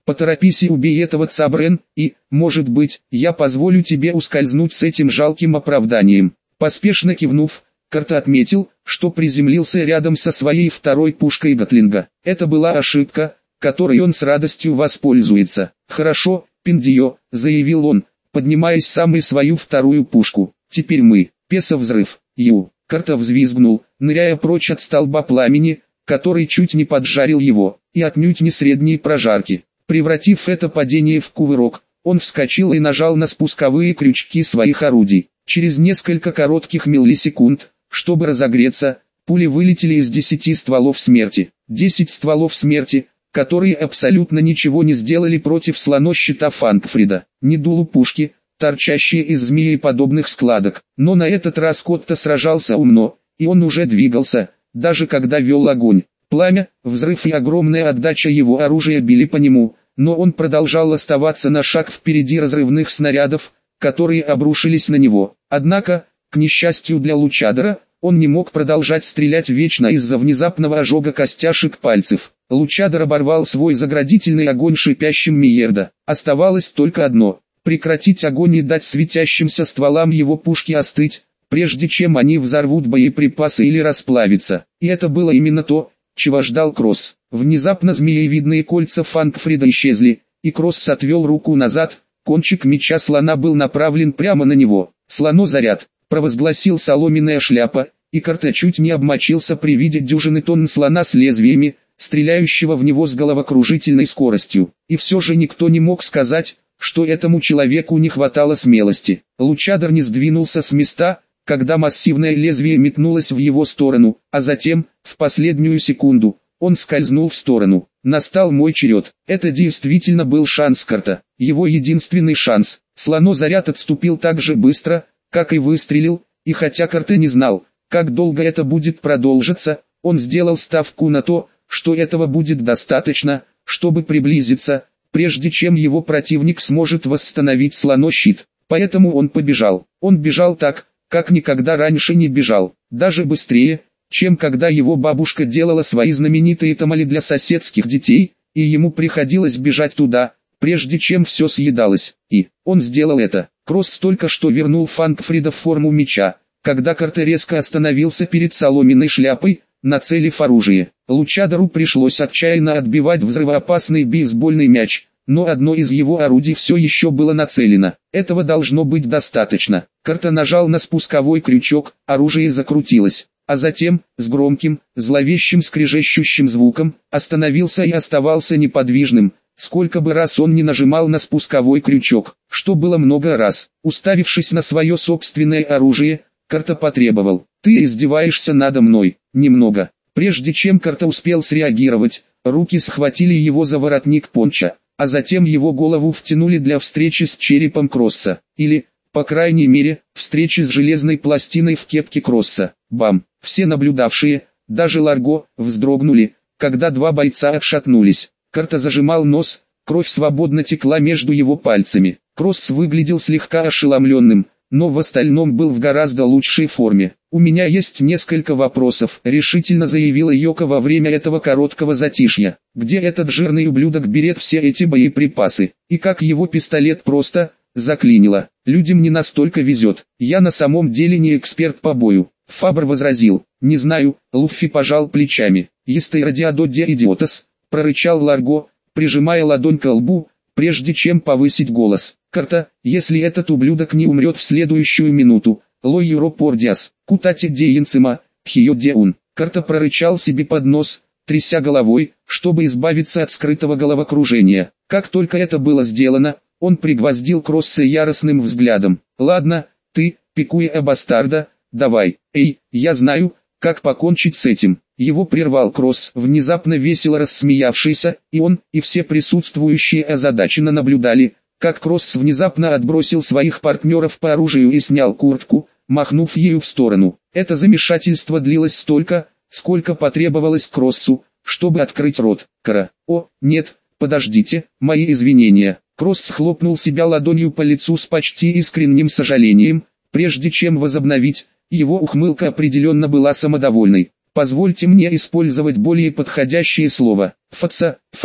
Поторопись и убей этого Цабрен, и, может быть, я позволю тебе ускользнуть с этим жалким оправданием». Поспешно кивнув, Карта отметил, что приземлился рядом со своей второй пушкой Гатлинга. Это была ошибка, которой он с радостью воспользуется. «Хорошо, Пиндио», — заявил он, поднимаясь сам и свою вторую пушку. «Теперь мы». Песо взрыв. Карта взвизгнул, ныряя прочь от столба пламени, который чуть не поджарил его, и отнюдь не средней прожарки. Превратив это падение в кувырок, он вскочил и нажал на спусковые крючки своих орудий. Через несколько коротких миллисекунд, чтобы разогреться, пули вылетели из 10 стволов смерти. 10 стволов смерти, которые абсолютно ничего не сделали против слонощита Фанкфрида. Ни дулу пушки, торчащие из змееподобных складок. Но на этот раз Котто сражался умно, и он уже двигался, даже когда вел огонь. Пламя, взрыв и огромная отдача его оружия били по нему, но он продолжал оставаться на шаг впереди разрывных снарядов, которые обрушились на него. Однако, к несчастью для Лучадора, он не мог продолжать стрелять вечно из-за внезапного ожога костяшек пальцев. Лучадор оборвал свой заградительный огонь шипящим Миердо. Оставалось только одно — прекратить огонь и дать светящимся стволам его пушки остыть, прежде чем они взорвут боеприпасы или расплавятся. И это было именно то, чего ждал Кросс. Внезапно змеевидные кольца Фанкфрида исчезли, и Кросс отвел руку назад, кончик меча слона был направлен прямо на него. «Слоно заряд!» — провозгласил соломенная шляпа, и Карта чуть не обмочился при виде дюжины тонн слона с лезвиями, стреляющего в него с головокружительной скоростью. И все же никто не мог сказать, что этому человеку не хватало смелости. Лучадор не сдвинулся с места, когда массивное лезвие метнулось в его сторону, а затем, в последнюю секунду, он скользнул в сторону. Настал мой черед. Это действительно был шанс Карта, его единственный шанс. Слонозаряд отступил так же быстро, как и выстрелил, и хотя Карта не знал, как долго это будет продолжиться, он сделал ставку на то, что этого будет достаточно, чтобы приблизиться, прежде чем его противник сможет восстановить слонощит. Поэтому он побежал. Он бежал так, как никогда раньше не бежал, даже быстрее, чем когда его бабушка делала свои знаменитые тамали для соседских детей, и ему приходилось бежать туда, прежде чем все съедалось. И он сделал это. Кросс только что вернул Фанкфрида в форму меча, когда Карта резко остановился перед соломенной шляпой, нацелив оружие. Лучадору пришлось отчаянно отбивать взрывоопасный бейсбольный мяч, но одно из его орудий все еще было нацелено. Этого должно быть достаточно. Карта нажал на спусковой крючок, оружие закрутилось, а затем, с громким, зловещим скрежещущим звуком, остановился и оставался неподвижным, сколько бы раз он не нажимал на спусковой крючок, что было много раз. Уставившись на свое собственное оружие, Карта потребовал: «Ты издеваешься надо мной?» Немного. Прежде чем Карта успел среагировать, руки схватили его за воротник понча, а затем его голову втянули для встречи с черепом Кросса, или, по крайней мере, встречи с железной пластиной в кепке Кросса. Бам! Все наблюдавшие, даже Ларго, вздрогнули, когда два бойца отшатнулись. Карта зажимал нос, кровь свободно текла между его пальцами. Кросс выглядел слегка ошеломленным, но в остальном был в гораздо лучшей форме. «У меня есть несколько вопросов», — решительно заявила Йоко во время этого короткого затишья. «Где этот жирный ублюдок берет все эти боеприпасы? И как его пистолет просто заклинило? Людям не настолько везет. Я на самом деле не эксперт по бою». Фабр возразил: «Не знаю». Луффи пожал плечами. «Естэй радиадо де идиотас», — прорычал Ларго, прижимая ладонь к лбу, прежде чем повысить голос. «Карта, если этот ублюдок не умрет в следующую минуту, лой юропордиас, кутати де инцима, хио де ун». Карта прорычал себе под нос, тряся головой, чтобы избавиться от скрытого головокружения. Как только это было сделано, он пригвоздил Кросса яростным взглядом. «Ладно, ты, пикуя бастарда, давай. Эй, я знаю, как покончить с этим». Его прервал Кросс, внезапно весело рассмеявшийся, и он, и все присутствующие озадаченно наблюдали, как Кросс внезапно отбросил своих партнеров по оружию и снял куртку, махнув ею в сторону. Это замешательство длилось столько, сколько потребовалось Кроссу, чтобы открыть рот. «О, нет, подождите, мои извинения». Кросс хлопнул себя ладонью по лицу с почти искренним сожалением, прежде чем возобновить. Его ухмылка определенно была самодовольной. «Позвольте мне использовать более подходящее слово. Фаца, фаца».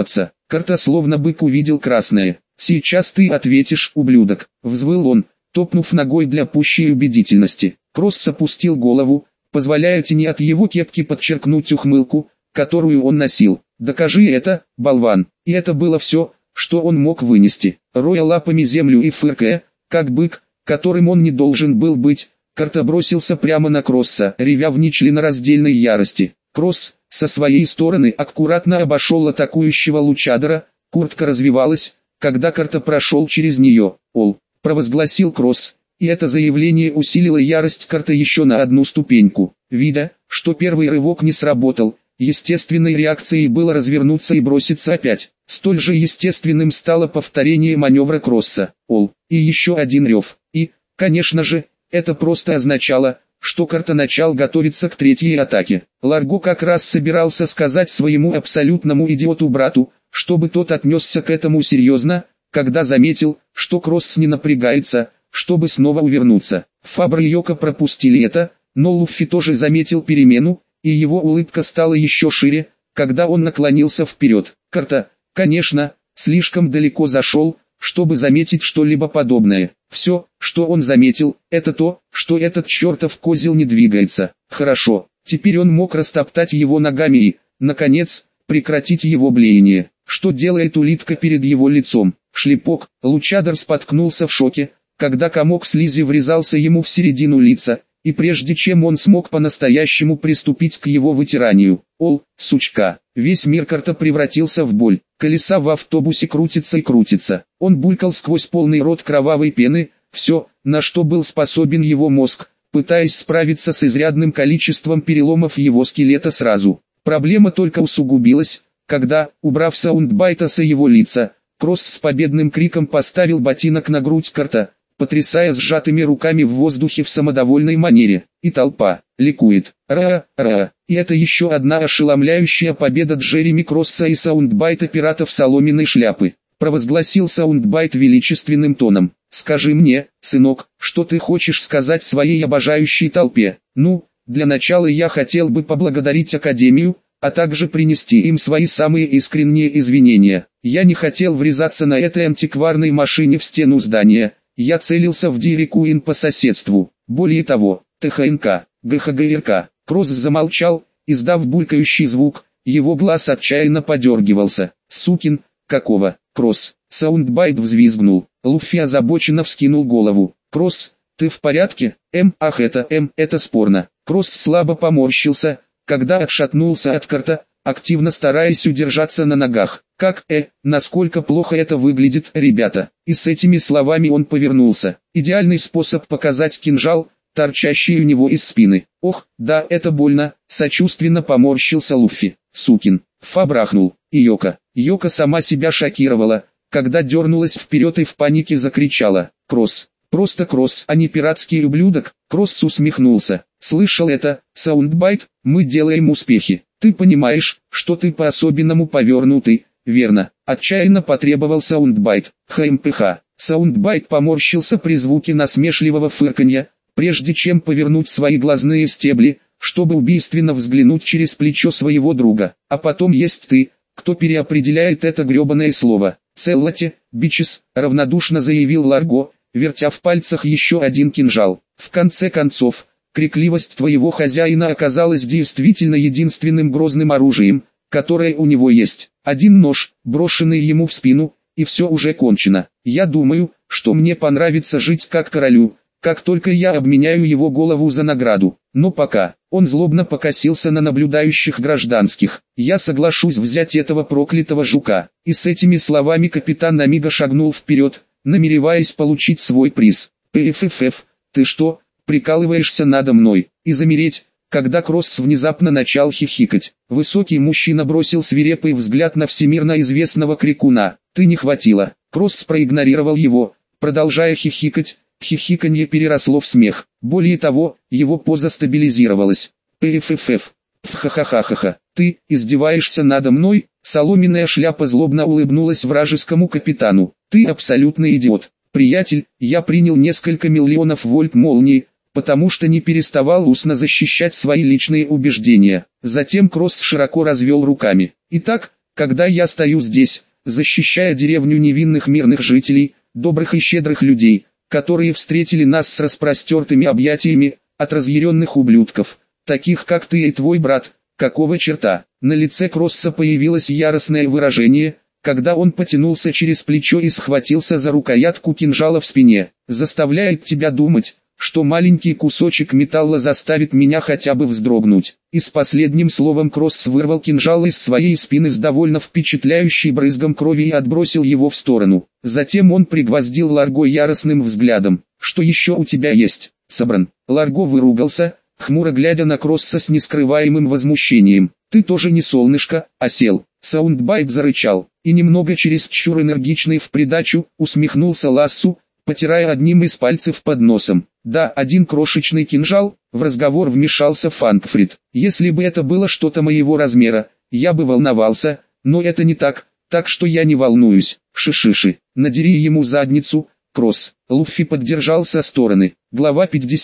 Карта словно бык увидел красное. «Сейчас ты ответишь, ублюдок», — взвыл он, топнув ногой для пущей убедительности. Кросс опустил голову, позволяя тени от его кепки подчеркнуть ухмылку, которую он носил. «Докажи это, болван». И это было все, что он мог вынести. Роя лапами землю и фыркая, как бык, которым он не должен был быть, Карта бросился прямо на Кросса, ревя в нечленораздельной ярости. Кросс, со своей стороны, аккуратно обошел атакующего лучадора, куртка развивалась, когда Карта прошел через нее. «Ол», — провозгласил Кросс, и это заявление усилило ярость Карта еще на одну ступеньку. Видя, что первый рывок не сработал, естественной реакцией было развернуться и броситься опять. Столь же естественным стало повторение маневра Кросса. «Ол», и еще один рев. И, конечно же, это просто означало, что Карта начал готовиться к третьей атаке. Ларго как раз собирался сказать своему абсолютному идиоту-брату, чтобы тот отнесся к этому серьезно, когда заметил, что Кросс не напрягается, чтобы снова увернуться. Фабр и Йоко пропустили это, но Луффи тоже заметил перемену, и его улыбка стала еще шире, когда он наклонился вперед. Карта, конечно, слишком далеко зашел, чтобы заметить что-либо подобное. Все, что он заметил, это то, что этот чертов козел не двигается. Хорошо, теперь он мог растоптать его ногами и, наконец, прекратить его блеяние. Что делает улитка перед его лицом? Шлепок. Лучадор споткнулся в шоке, когда комок слизи врезался ему в середину лица, и прежде чем он смог по-настоящему приступить к его вытиранию. «Ол, сучка!» Весь мир Карта превратился в боль. Колеса в автобусе крутятся и крутятся. Он булькал сквозь полный рот кровавой пены, все, на что был способен его мозг, пытаясь справиться с изрядным количеством переломов его скелета сразу. Проблема только усугубилась, когда, убрав саундбайта со его лица, Кросс с победным криком поставил ботинок на грудь Карта, потрясая сжатыми руками в воздухе в самодовольной манере, и толпа ликует. Ра-ра. И это еще одна ошеломляющая победа Джереми Кросса и саундбайта пиратов соломенной шляпы, провозгласил саундбайт величественным тоном. «Скажи мне, сынок, что ты хочешь сказать своей обожающей толпе?» «Ну, для начала я хотел бы поблагодарить Академию, а также принести им свои самые искренние извинения. Я не хотел врезаться на этой антикварной машине в стену здания. Я целился в Дири Куин по соседству. Более того, ТХНК, ГХГРК». Кросс замолчал, издав булькающий звук, его глаз отчаянно подергивался. «Сукин, какого?» «Кросс!» Саундбайт взвизгнул. Луффи озабоченно вскинул голову. «Кросс, ты в порядке?» Ах это спорно». Кросс слабо поморщился, когда отшатнулся от Карта, активно стараясь удержаться на ногах. Насколько плохо это выглядит, ребята». И с этими словами он повернулся. Идеальный способ показать кинжал, торчащий у него из спины. «Ох, да, это больно», — сочувственно поморщился Луффи. «Сукин». Фабр ахнул. И Йоко сама себя шокировала, когда дернулась вперед и в панике закричала. «Кросс! Просто Кросс, а не пиратский ублюдок!» Кросс усмехнулся. «Слышал это, саундбайт, мы делаем успехи. Ты понимаешь, что ты по-особенному повернутый, верно?» Отчаянно потребовал саундбайт. ХМПХ. Саундбайт поморщился при звуке насмешливого фырканья, прежде чем повернуть свои глазные стебли, чтобы убийственно взглянуть через плечо своего друга. «А потом есть ты, кто переопределяет это гребаное слово». «Целлати, бичес», — равнодушно заявил Ларго, вертя в пальцах еще один кинжал. «В конце концов, крикливость твоего хозяина оказалась действительно единственным грозным оружием, которое у него есть. Один нож, брошенный ему в спину, и все уже кончено. Я думаю, что мне понравится жить как королю, как только я обменяю его голову за награду. Но пока». Он злобно покосился на наблюдающих гражданских. «Я соглашусь взять этого проклятого жука». И с этими словами капитан Намига шагнул вперед, намереваясь получить свой приз. «ПФФ, ты что, прикалываешься надо мной?» И замереть, когда Кросс внезапно начал хихикать. Высокий мужчина бросил свирепый взгляд на всемирно известного крикуна. «Ты не хватило». Кросс проигнорировал его, продолжая хихикать. Хихиканье переросло в смех. Более того, его поза стабилизировалась. «ПФФ. Пхахахахаха. Ты издеваешься надо мной?» Соломенная шляпа злобно улыбнулась вражескому капитану. «Ты абсолютный идиот. Приятель, я принял несколько миллионов вольт молнии, потому что не переставал устно защищать свои личные убеждения». Затем Кросс широко развел руками. «Итак, когда я стою здесь, защищая деревню невинных мирных жителей, добрых и щедрых людей, которые встретили нас с распростертыми объятиями, от разъяренных ублюдков, таких как ты и твой брат. Какого черта? На лице Кросса появилось яростное выражение, когда он потянулся через плечо и схватился за рукоятку кинжала в спине. Заставляет тебя думать, что маленький кусочек металла заставит меня хотя бы вздрогнуть. И с последним словом Кросс вырвал кинжал из своей спины с довольно впечатляющей брызгом крови и отбросил его в сторону. Затем он пригвоздил Ларго яростным взглядом. «Что еще у тебя есть, Сабран?» Ларго выругался, хмуро глядя на Кросса с нескрываемым возмущением. «Ты тоже не солнышко, осел». Саундбайт зарычал, и немного чересчур энергичный в придачу, усмехнулся Лассу, потирая одним из пальцев под носом. «Да, один крошечный кинжал», — в разговор вмешался Фанкфрид. «Если бы это было что-то моего размера, я бы волновался, но это не так, так что я не волнуюсь. Шишиши, надери ему задницу, Кросс». Луффи поддержал со стороны. Глава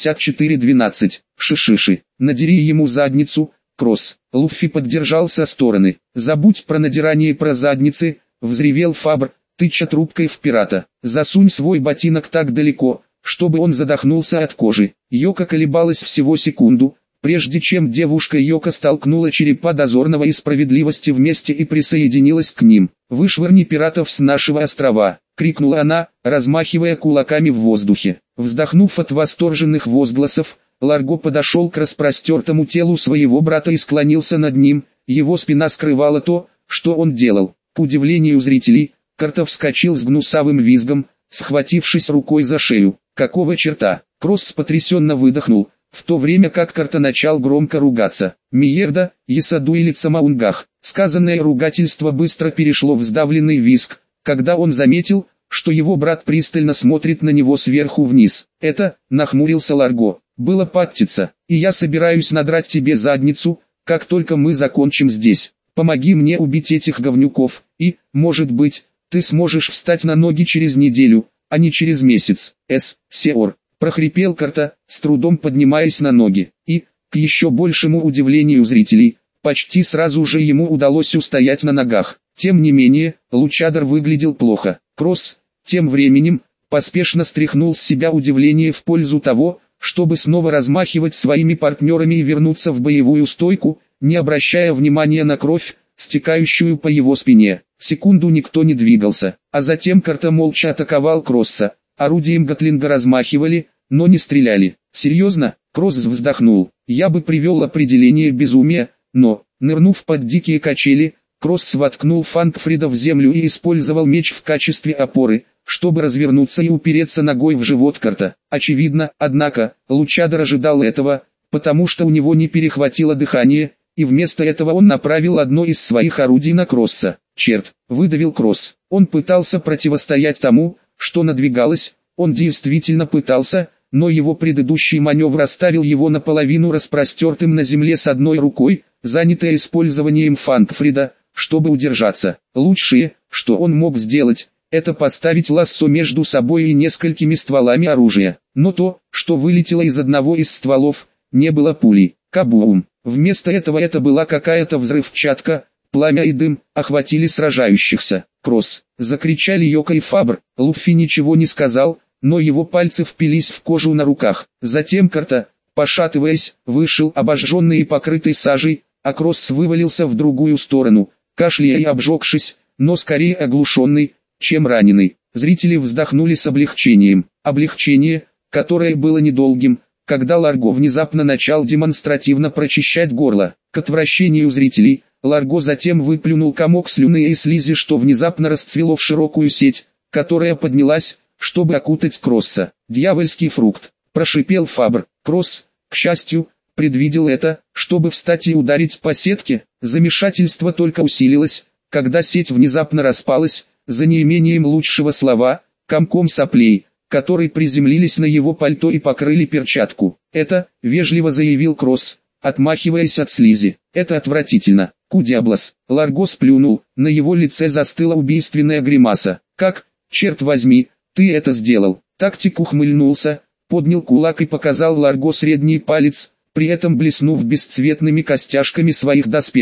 54:12. Шишиши, надери ему задницу, Кросс. Луффи поддержал со стороны. «Забудь про надирание и про задницы», — взревел Фабр, тыча трубкой в пирата. «Засунь свой ботинок так далеко, чтобы он задохнулся от кожи». Йока колебалась всего секунду, прежде чем девушка Йока столкнула черепа дозорного и справедливости вместе и присоединилась к ним. «Вышвырни пиратов с нашего острова», — крикнула она, размахивая кулаками в воздухе. Вздохнув от восторженных возгласов, Ларго подошел к распростертому телу своего брата и склонился над ним, его спина скрывала то, что он делал. К удивлению зрителей, Карта вскочил с гнусавым визгом, схватившись рукой за шею. «Какого черта?» Кросс потрясенно выдохнул, в то время как Карта начал громко ругаться. «Миерда, Есаду или Цамаунгах». Сказанное ругательство быстро перешло в сдавленный визг, когда он заметил, что его брат пристально смотрит на него сверху вниз. «Это», — нахмурился Ларго, — «было паттиться, и я собираюсь надрать тебе задницу, как только мы закончим здесь. Помоги мне убить этих говнюков, и, может быть, ты сможешь встать на ноги через неделю, а не через месяц». «Сеор», — прохрипел Карта, с трудом поднимаясь на ноги, и, к еще большему удивлению зрителей, почти сразу же ему удалось устоять на ногах. Тем не менее, Лучадор выглядел плохо. Кросс, тем временем, поспешно стряхнул с себя удивление в пользу того, чтобы снова размахивать своими партнерами и вернуться в боевую стойку, не обращая внимания на кровь, стекающую по его спине. Секунду никто не двигался, а затем Карта молча атаковал Кросса. Орудием Гатлинга размахивали, но не стреляли. «Серьезно?» — Кросс вздохнул. «Я бы привел определение безумия, но, нырнув под дикие качели, Кросс воткнул Фанкфрида в землю и использовал меч в качестве опоры, чтобы развернуться и упереться ногой в живот Карта. Очевидно, однако, Лучадор ожидал этого, потому что у него не перехватило дыхание, и вместо этого он направил одно из своих орудий на Кросса. «Черт!» — выдавил Кросс. Он пытался противостоять тому, что надвигалось, он действительно пытался, но его предыдущий маневр оставил его наполовину распростертым на земле с одной рукой, занятой использованием Фанкфрида, чтобы удержаться. Лучшее, что он мог сделать, это поставить лассо между собой и несколькими стволами оружия. Но то, что вылетело из одного из стволов, не было пулей. Кабум! Вместо этого это была какая-то взрывчатка, пламя и дым охватили сражающихся. «Кросс!» — закричали Йока и Фабр. Луффи ничего не сказал, но его пальцы впились в кожу на руках. Затем Карта, пошатываясь, вышел обожженный и покрытый сажей, а Кросс вывалился в другую сторону, кашляя и обжегшись, но скорее оглушенный, чем раненый. Зрители вздохнули с облегчением. Облегчение, которое было недолгим, когда Ларго внезапно начал демонстративно прочищать горло. К отвращению зрителей, Ларго затем выплюнул комок слюны и слизи, что внезапно расцвело в широкую сеть, которая поднялась, чтобы окутать Кросса. «Дьявольский фрукт», — прошипел Фабр. Кросс, к счастью, предвидел это, чтобы встать и ударить по сетке. Замешательство только усилилось, когда сеть внезапно распалась, за неимением лучшего слова, комком соплей, которые приземлились на его пальто и покрыли перчатку. «Это», — вежливо заявил Кросс, отмахиваясь от слизи, — «это отвратительно». «Кудиаблос!» — Ларго сплюнул, на его лице застыла убийственная гримаса. «Как, черт возьми, ты это сделал?» Тактик ухмыльнулся, поднял кулак и показал Ларго средний палец, при этом блеснув бесцветными костяшками своих доспехов.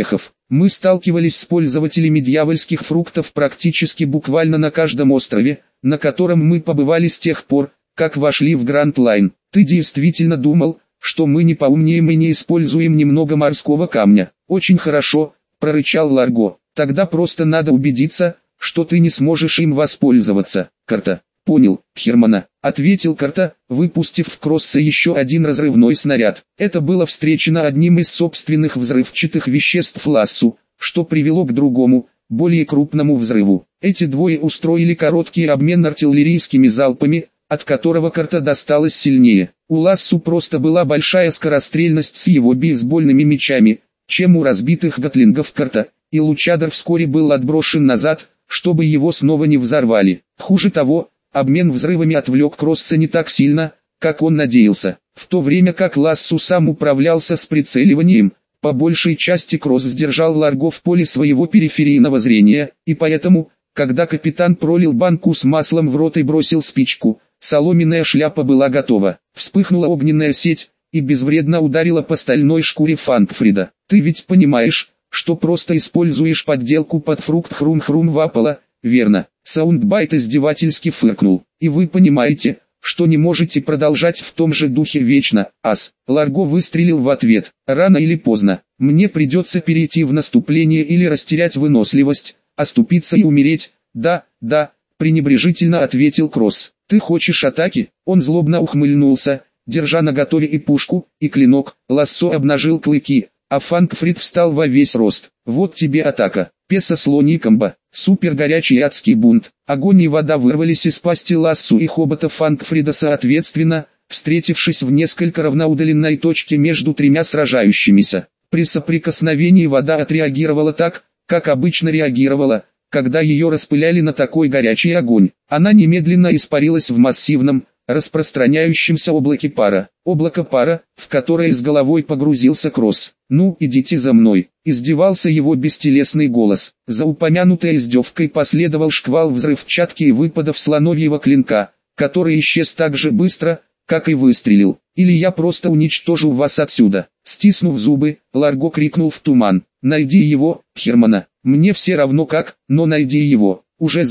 Мы сталкивались с пользователями дьявольских фруктов практически буквально на каждом острове, на котором мы побывали с тех пор, как вошли в Гранд Лайн. Ты действительно думал, что мы не поумнеем и не используем немного морского камня? Очень хорошо, прорычал Ларго. Тогда просто надо убедиться, что ты не сможешь им воспользоваться. Карта. Понял, Хермана, ответил Карта, выпустив в Кросса еще один разрывной снаряд. Это было встречено одним из собственных взрывчатых веществ Лассу, что привело к другому, более крупному взрыву. Эти двое устроили короткий обмен артиллерийскими залпами, от которого Карта досталось сильнее. У Лассу просто была большая скорострельность с его бейсбольными мечами, чем у разбитых гатлингов Карта, и Лучадор вскоре был отброшен назад, чтобы его снова не взорвали. Хуже того, обмен взрывами отвлек Кросса не так сильно, как он надеялся. В то время как Лассу сам управлялся с прицеливанием, по большей части Кросс сдержал Ларго в поле своего периферийного зрения, и поэтому, когда капитан пролил банку с маслом в рот и бросил спичку, соломенная шляпа была готова. Вспыхнула огненная сеть и безвредно ударила по стальной шкуре Фанкфрида. «Ты ведь понимаешь, что просто используешь подделку под фрукт Хрум-Хрум Вапала, верно?» Саундбайт издевательски фыркнул. «И вы понимаете, что не можете продолжать в том же духе вечно, ас?» Ларго выстрелил в ответ. «Рано или поздно, мне придется перейти в наступление или растерять выносливость, оступиться и умереть». «Да, да», пренебрежительно ответил Кросс. «Ты хочешь атаки?» Он злобно ухмыльнулся, держа наготове и пушку, и клинок. Лассо обнажил клыки, а Фанкфрид встал во весь рост. «Вот тебе атака». Песа слоникомба, супер горячий адский бунт. Огонь и вода вырвались из пасти Лассу и хобота Фанкфрида соответственно, встретившись в несколько равноудаленной точке между тремя сражающимися. При соприкосновении вода отреагировала так, как обычно реагировала, когда ее распыляли на такой горячий огонь. Она немедленно испарилась в массивном, распространяющемся облаке пара. Облако пара, в которое с головой погрузился Кросс. «Ну, идите за мной», — издевался его бестелесный голос. За упомянутой издевкой последовал шквал взрывчатки и выпадов слоновьего клинка, который исчез так же быстро, как и выстрелил. «Или я просто уничтожу вас отсюда». Стиснув зубы, Ларго крикнул в туман. «Найди его, Хермана. Мне все равно как, но найди его». Уже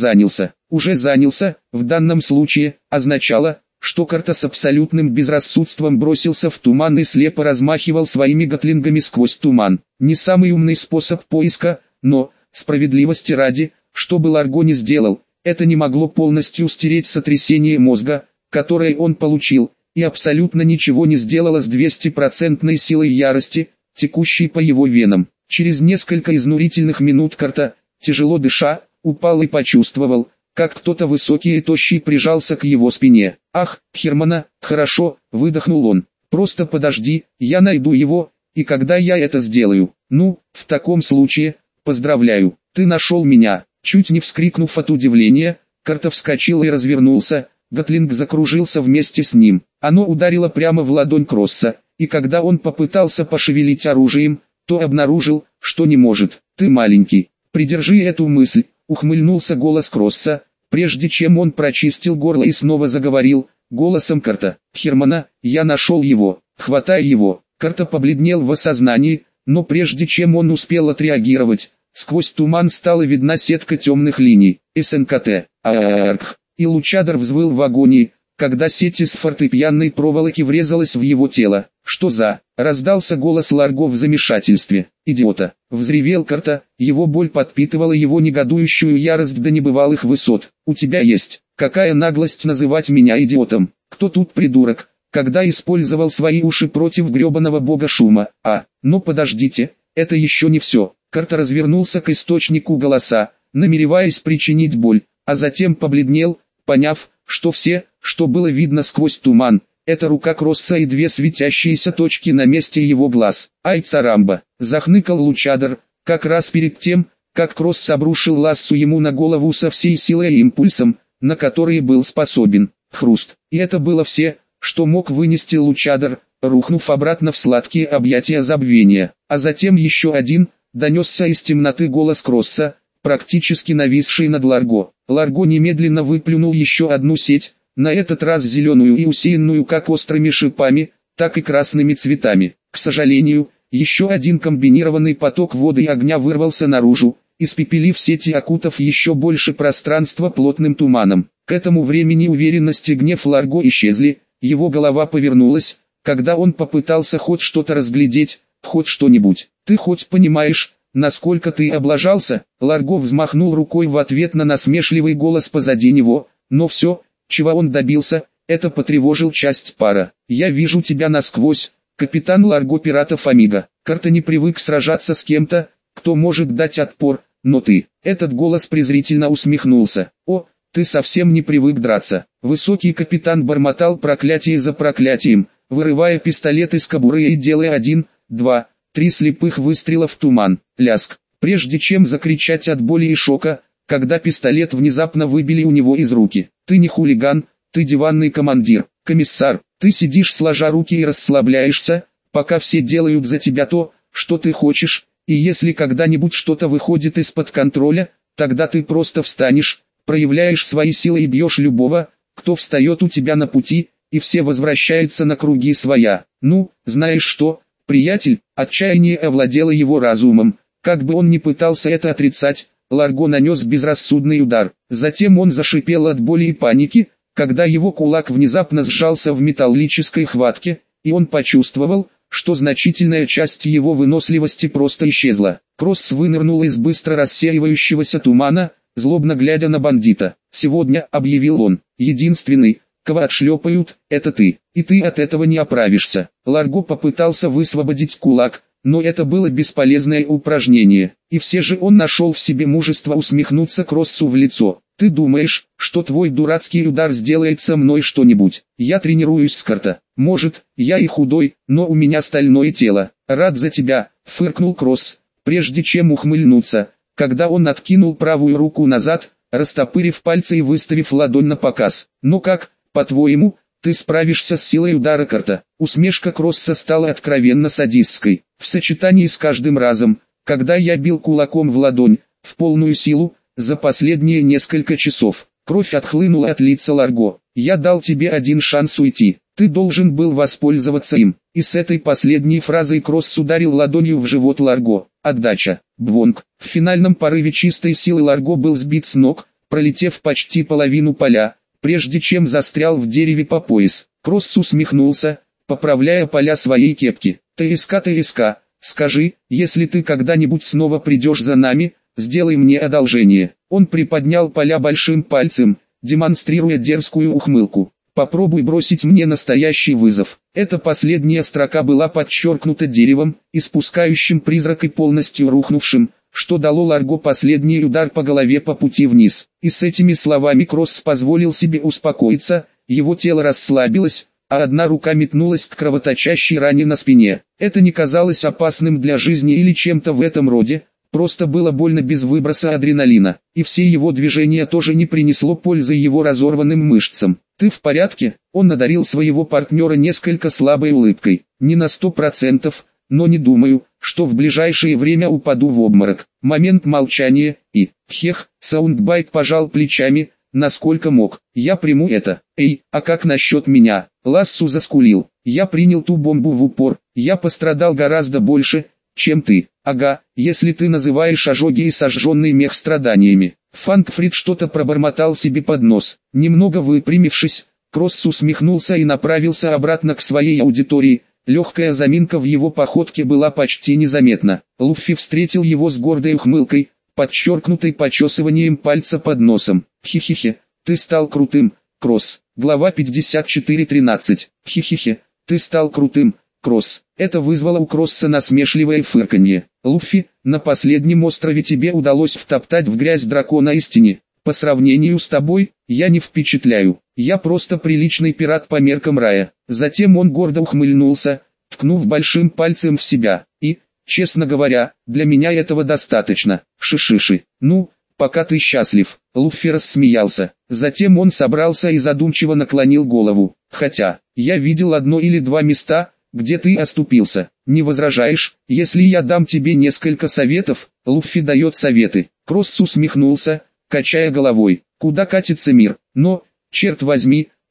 занялся, в данном случае, означало, что Карта с абсолютным безрассудством бросился в туман и слепо размахивал своими гатлингами сквозь туман. Не самый умный способ поиска, но, справедливости ради, что бы Ларго не сделал, это не могло полностью стереть сотрясение мозга, которое он получил, и абсолютно ничего не сделало с 200% силой ярости, текущей по его венам. Через несколько изнурительных минут Карта, тяжело дыша, упал и почувствовал, как кто-то высокий и тощий прижался к его спине. «Ах, Хермана, хорошо», — выдохнул он. «Просто подожди, я найду его, и когда я это сделаю, ну, в таком случае, поздравляю, ты нашел меня». Чуть не вскрикнув от удивления, Карта вскочил и развернулся, гатлинг закружился вместе с ним. Оно ударило прямо в ладонь Кросса, и когда он попытался пошевелить оружием, то обнаружил, что не может. «Ты маленький, придержи эту мысль», — ухмыльнулся голос Кросса, прежде чем он прочистил горло и снова заговорил, голосом Карта. «Хермана, я нашел его, хватай его». Карта побледнел в осознании, но прежде чем он успел отреагировать, сквозь туман стала видна сетка темных линий. СНКТ, АРК, и Лучадор взвыл в агонии, когда сеть из фортепианной проволоки врезалась в его тело. «Что за?» — раздался голос Ларго в замешательстве. «Идиота!» — взревел Карта, его боль подпитывала его негодующую ярость до небывалых высот. «У тебя есть, какая наглость называть меня идиотом? Кто тут придурок, когда использовал свои уши против гребаного бога шума? Но подождите, это еще не все». Карта развернулся к источнику голоса, намереваясь причинить боль, а затем побледнел, поняв, что все, что было видно сквозь туман, это рука Кросса и две светящиеся точки на месте его глаз. «Ай, царамба!» — захныкал Лучадор, как раз перед тем, как Кросс обрушил лассу ему на голову со всей силой и импульсом, на который был способен. Хруст. И это было все, что мог вынести Лучадор, рухнув обратно в сладкие объятия забвения. А затем еще один, донесся из темноты голос Кросса, практически нависший над Ларго. Ларго немедленно выплюнул еще одну сеть, на этот раз зеленую и усеянную как острыми шипами, так и красными цветами. К сожалению, Еще один комбинированный поток воды и огня вырвался наружу, испепелив сети, окутав еще больше пространства плотным туманом. К этому времени уверенность и гнев Ларго исчезли, его голова повернулась, когда он попытался хоть что-то разглядеть, хоть что-нибудь. «Ты хоть понимаешь, насколько ты облажался?» Ларго взмахнул рукой в ответ на насмешливый голос позади него, но все, чего он добился, это потревожил часть пара. «Я вижу тебя насквозь, капитан Ларго пиратов Амиго. Карта не привык сражаться с кем-то, кто может дать отпор, но ты...» Этот голос презрительно усмехнулся. «О, ты совсем не привык драться». Высокий капитан бормотал проклятие за проклятием, вырывая пистолет из кобуры и делая 1, 2, 3 слепых выстрела в туман. Ляск. Прежде чем закричать от боли и шока, когда пистолет внезапно выбили у него из руки. «Ты не хулиган, ты диванный командир, комиссар. Ты сидишь сложа руки и расслабляешься, пока все делают за тебя то, что ты хочешь, и если когда-нибудь что-то выходит из-под контроля, тогда ты просто встанешь, проявляешь свои силы и бьешь любого, кто встает у тебя на пути, и все возвращаются на круги своя. Ну, знаешь что, приятель?» Отчаяние овладело его разумом. Как бы он ни пытался это отрицать, Ларго нанес безрассудный удар. Затем он зашипел от боли и паники, когда его кулак внезапно сжался в металлической хватке, и он почувствовал, что значительная часть его выносливости просто исчезла. Кросс вынырнул из быстро рассеивающегося тумана, злобно глядя на бандита. «Сегодня», — объявил он, — «единственный, кого отшлепают, это ты, и ты от этого не оправишься». Ларго попытался высвободить кулак, но это было бесполезное упражнение, и все же он нашел в себе мужество усмехнуться Кроссу в лицо. «Ты думаешь, что твой дурацкий удар сделает со мной что-нибудь? Я тренируюсь с карта. Может, я и худой, но у меня стальное тело. Рад за тебя», — фыркнул Кросс, прежде чем ухмыльнуться, когда он откинул правую руку назад, растопырив пальцы и выставив ладонь на показ. «Ну как, по-твоему, ты справишься с силой удара карта?» Усмешка Кросса стала откровенно садистской. «В сочетании с каждым разом, когда я бил кулаком в ладонь, в полную силу, за последние несколько часов, кровь отхлынула от лица Ларго. Я дал тебе один шанс уйти, ты должен был воспользоваться им». И с этой последней фразой Кросс ударил ладонью в живот Ларго. Отдача. Бвонг. В финальном порыве чистой силы Ларго был сбит с ног, пролетев почти половину поля, прежде чем застрял в дереве по пояс. Кросс усмехнулся, поправляя поля своей кепки. «ТСК, скажи, если ты когда-нибудь снова придешь за нами, сделай мне одолжение». Он приподнял поля большим пальцем, демонстрируя дерзкую ухмылку. «Попробуй бросить мне настоящий вызов». Эта последняя строка была подчеркнута деревом, испускающим призрак и полностью рухнувшим, что дало Ларго последний удар по голове по пути вниз. И с этими словами Кросс позволил себе успокоиться, его тело расслабилось, а одна рука метнулась к кровоточащей ране на спине. Это не казалось опасным для жизни или чем-то в этом роде, просто было больно без выброса адреналина, и все его движения тоже не принесло пользы его разорванным мышцам. «Ты в порядке?» Он одарил своего партнера несколько слабой улыбкой. «Не на 100%, но не думаю, что в ближайшее время упаду в обморок». Момент молчания, и, Саундбайт пожал плечами, насколько мог. «Я приму это». «Эй, а как насчет меня?» Лассу заскулил. «Я принял ту бомбу в упор, я пострадал гораздо больше, чем ты». «Ага, если ты называешь ожоги и сожженный мех страданиями». Фанкфрид что-то пробормотал себе под нос. Немного выпрямившись, Кросс усмехнулся и направился обратно к своей аудитории. Легкая заминка в его походке была почти незаметна. Луффи встретил его с гордой ухмылкой, подчеркнутой почесыванием пальца под носом. «Хи-хи-хи, ты стал крутым, Кросс». Глава 54:13. «Хи-хи-хи, ты стал крутым, Кросс». Это вызвало у Кросса насмешливое фырканье. «Луффи, на последнем острове тебе удалось втоптать в грязь дракона истине. По сравнению с тобой, я не впечатляю. Я просто приличный пират по меркам рая». Затем он гордо ухмыльнулся, ткнув большим пальцем в себя. «И, честно говоря, для меня этого достаточно. Шишиши. Ну, пока ты счастлив». Луффи рассмеялся. Затем он собрался и задумчиво наклонил голову. «Хотя, я видел одно или два места, где ты оступился. Не возражаешь, если я дам тебе несколько советов?» Луффи дает советы. Кросс усмехнулся, качая головой. «Куда катится мир? Но, черт возьми,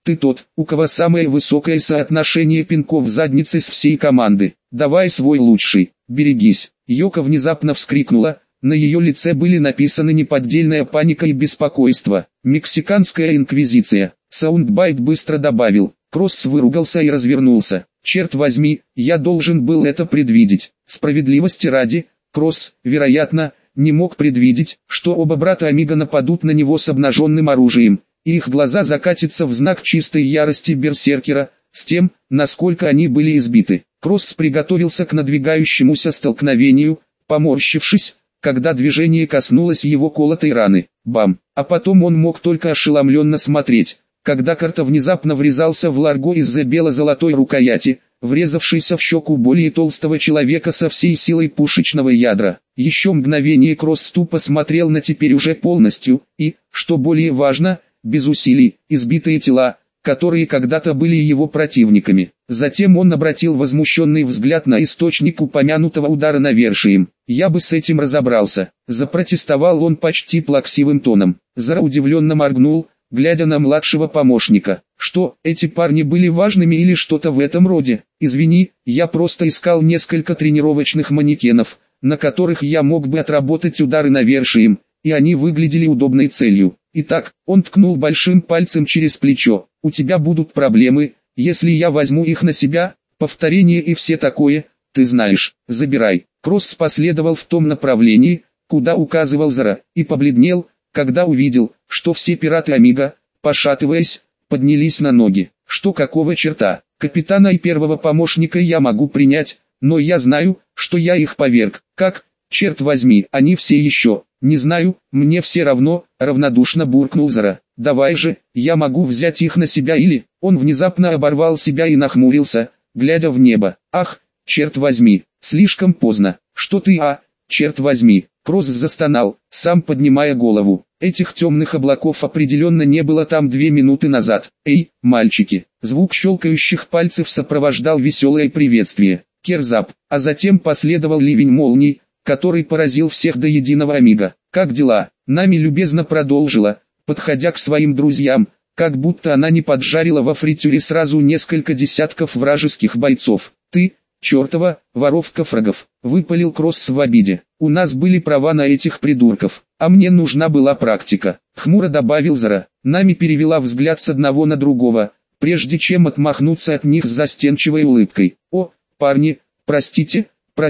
Ты тот, у кого самое высокое соотношение пинков в заднице с всей команды. Давай свой лучший, берегись. Йока внезапно вскрикнула, на ее лице были написаны неподдельная паника и беспокойство. Мексиканская инквизиция. Саундбайт быстро добавил. Кросс выругался и развернулся. Черт возьми, я должен был это предвидеть. Справедливости ради, Кросс, вероятно, не мог предвидеть, что оба брата Амиго нападут на него с обнаженным оружием, и их глаза закатятся в знак чистой ярости берсеркера, с тем, насколько они были избиты. Кросс приготовился к надвигающемуся столкновению, поморщившись, когда движение коснулось его колотой раны. Бам! А потом он мог только ошеломленно смотреть, когда карта внезапно врезался в Ларго из-за бело-золотой рукояти, врезавшейся в щеку более толстого человека со всей силой пушечного ядра. Еще мгновение Кросс тупо смотрел на теперь уже полностью, и, что более важно, без усилий, избитые тела, которые когда-то были его противниками. Затем он обратил возмущенный взгляд на источник упомянутого удара навершием. «Я бы с этим разобрался», — запротестовал он почти плаксивым тоном. Зара удивленно моргнул, глядя на младшего помощника. «Что, эти парни были важными или что-то в этом роде? Извини, я просто искал несколько тренировочных манекенов, на которых я мог бы отработать удары навершием, и они выглядели удобной целью. Итак», он ткнул большим пальцем через плечо, «у тебя будут проблемы, если я возьму их на себя, повторение и все такое, ты знаешь, забирай». Кросс последовал в том направлении, куда указывал Зара, и побледнел, когда увидел, что все пираты Амиго, пошатываясь, поднялись на ноги. «Что какого черта? Капитана и первого помощника я могу принять, но я знаю, что я их поверг. Как, черт возьми, они все еще?» «Не знаю, мне все равно», — равнодушно буркнул Зара. «Давай же, я могу взять их на себя или...» Он внезапно оборвал себя и нахмурился, глядя в небо. «Ах, черт возьми, слишком поздно. Что ты, черт возьми?» Кросс застонал, сам поднимая голову. Этих темных облаков определенно не было там 2 минуты назад. «Эй, мальчики!» Звук щелкающих пальцев сопровождал веселое приветствие. Керзап, а затем последовал ливень молний, который поразил всех до единого Амиго. «Как дела?» Нами любезно продолжила, подходя к своим друзьям, как будто она не поджарила во фритюре сразу несколько десятков вражеских бойцов. «Ты, чертова, воровка фрагов», — выпалил Кросс в обиде. «У нас были права на этих придурков, а мне нужна была практика», — хмуро добавил Зара. Нами перевела взгляд с одного на другого, прежде чем отмахнуться от них с застенчивой улыбкой. «О, парни, простите,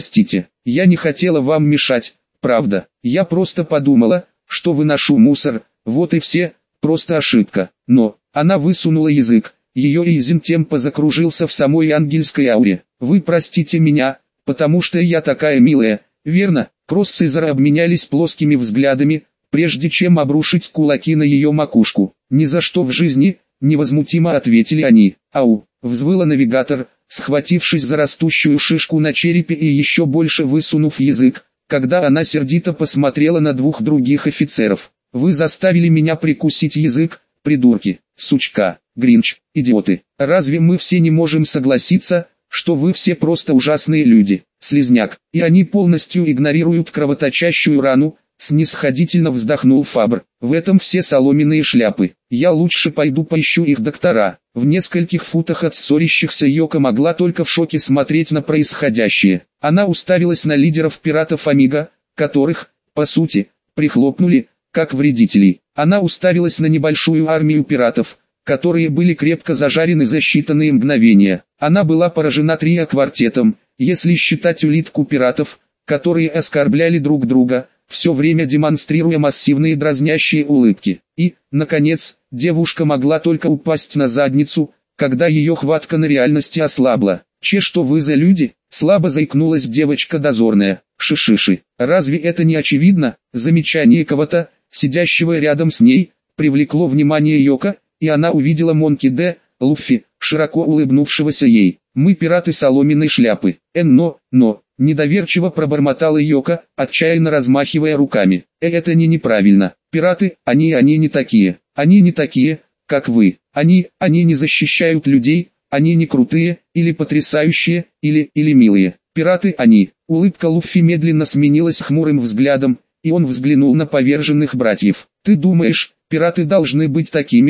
я не хотела вам мешать, правда, я просто подумала, что выношу мусор, вот и все, просто ошибка». Но, она высунула язык, ее Эйзентемпо закружился в самой ангельской ауре. «Вы простите меня, потому что я такая милая, верно?» Кросс и Зара обменялись плоскими взглядами, прежде чем обрушить кулаки на ее макушку. «Ни за что в жизни», — невозмутимо ответили они. «Ау!» — взвыла навигатор, схватившись за растущую шишку на черепе и еще больше высунув язык, когда она сердито посмотрела на 2 других офицеров. «Вы заставили меня прикусить язык, придурки, сучка, Гринч, идиоты. Разве мы все не можем согласиться, что вы все просто ужасные люди, слизняк?» «И они полностью игнорируют кровоточащую рану», — снисходительно вздохнул Фабр. «В этом все соломенные шляпы. Я лучше пойду поищу их доктора». В нескольких футах от ссорящихся Йока могла только в шоке смотреть на происходящее. Она уставилась на лидеров пиратов Амиго, которых, по сути, прихлопнули, как вредителей. Она уставилась на небольшую армию пиратов, которые были крепко зажарены за считанные мгновения. Она была поражена трио-квартетом, если считать улитку пиратов, которые оскорбляли друг друга, все время демонстрируя массивные дразнящие улыбки. И, наконец, девушка могла только упасть на задницу, когда ее хватка на реальности ослабла. Что вы за люди?» — слабо заикнулась девочка дозорная. «Шишиши, разве это не очевидно?» Замечание кого-то, сидящего рядом с ней, привлекло внимание Йока, и она увидела Монки Д. Луффи, широко улыбнувшегося ей. «Мы пираты соломенной шляпы». Но, недоверчиво пробормотала Йока, отчаянно размахивая руками. «Это неправильно. Пираты, они не такие. Они не такие, как вы. Они не защищают людей, они не крутые, или потрясающие, или милые. Пираты они». Улыбка Луффи медленно сменилась хмурым взглядом, и он взглянул на поверженных братьев. «Ты думаешь, пираты должны быть такими же,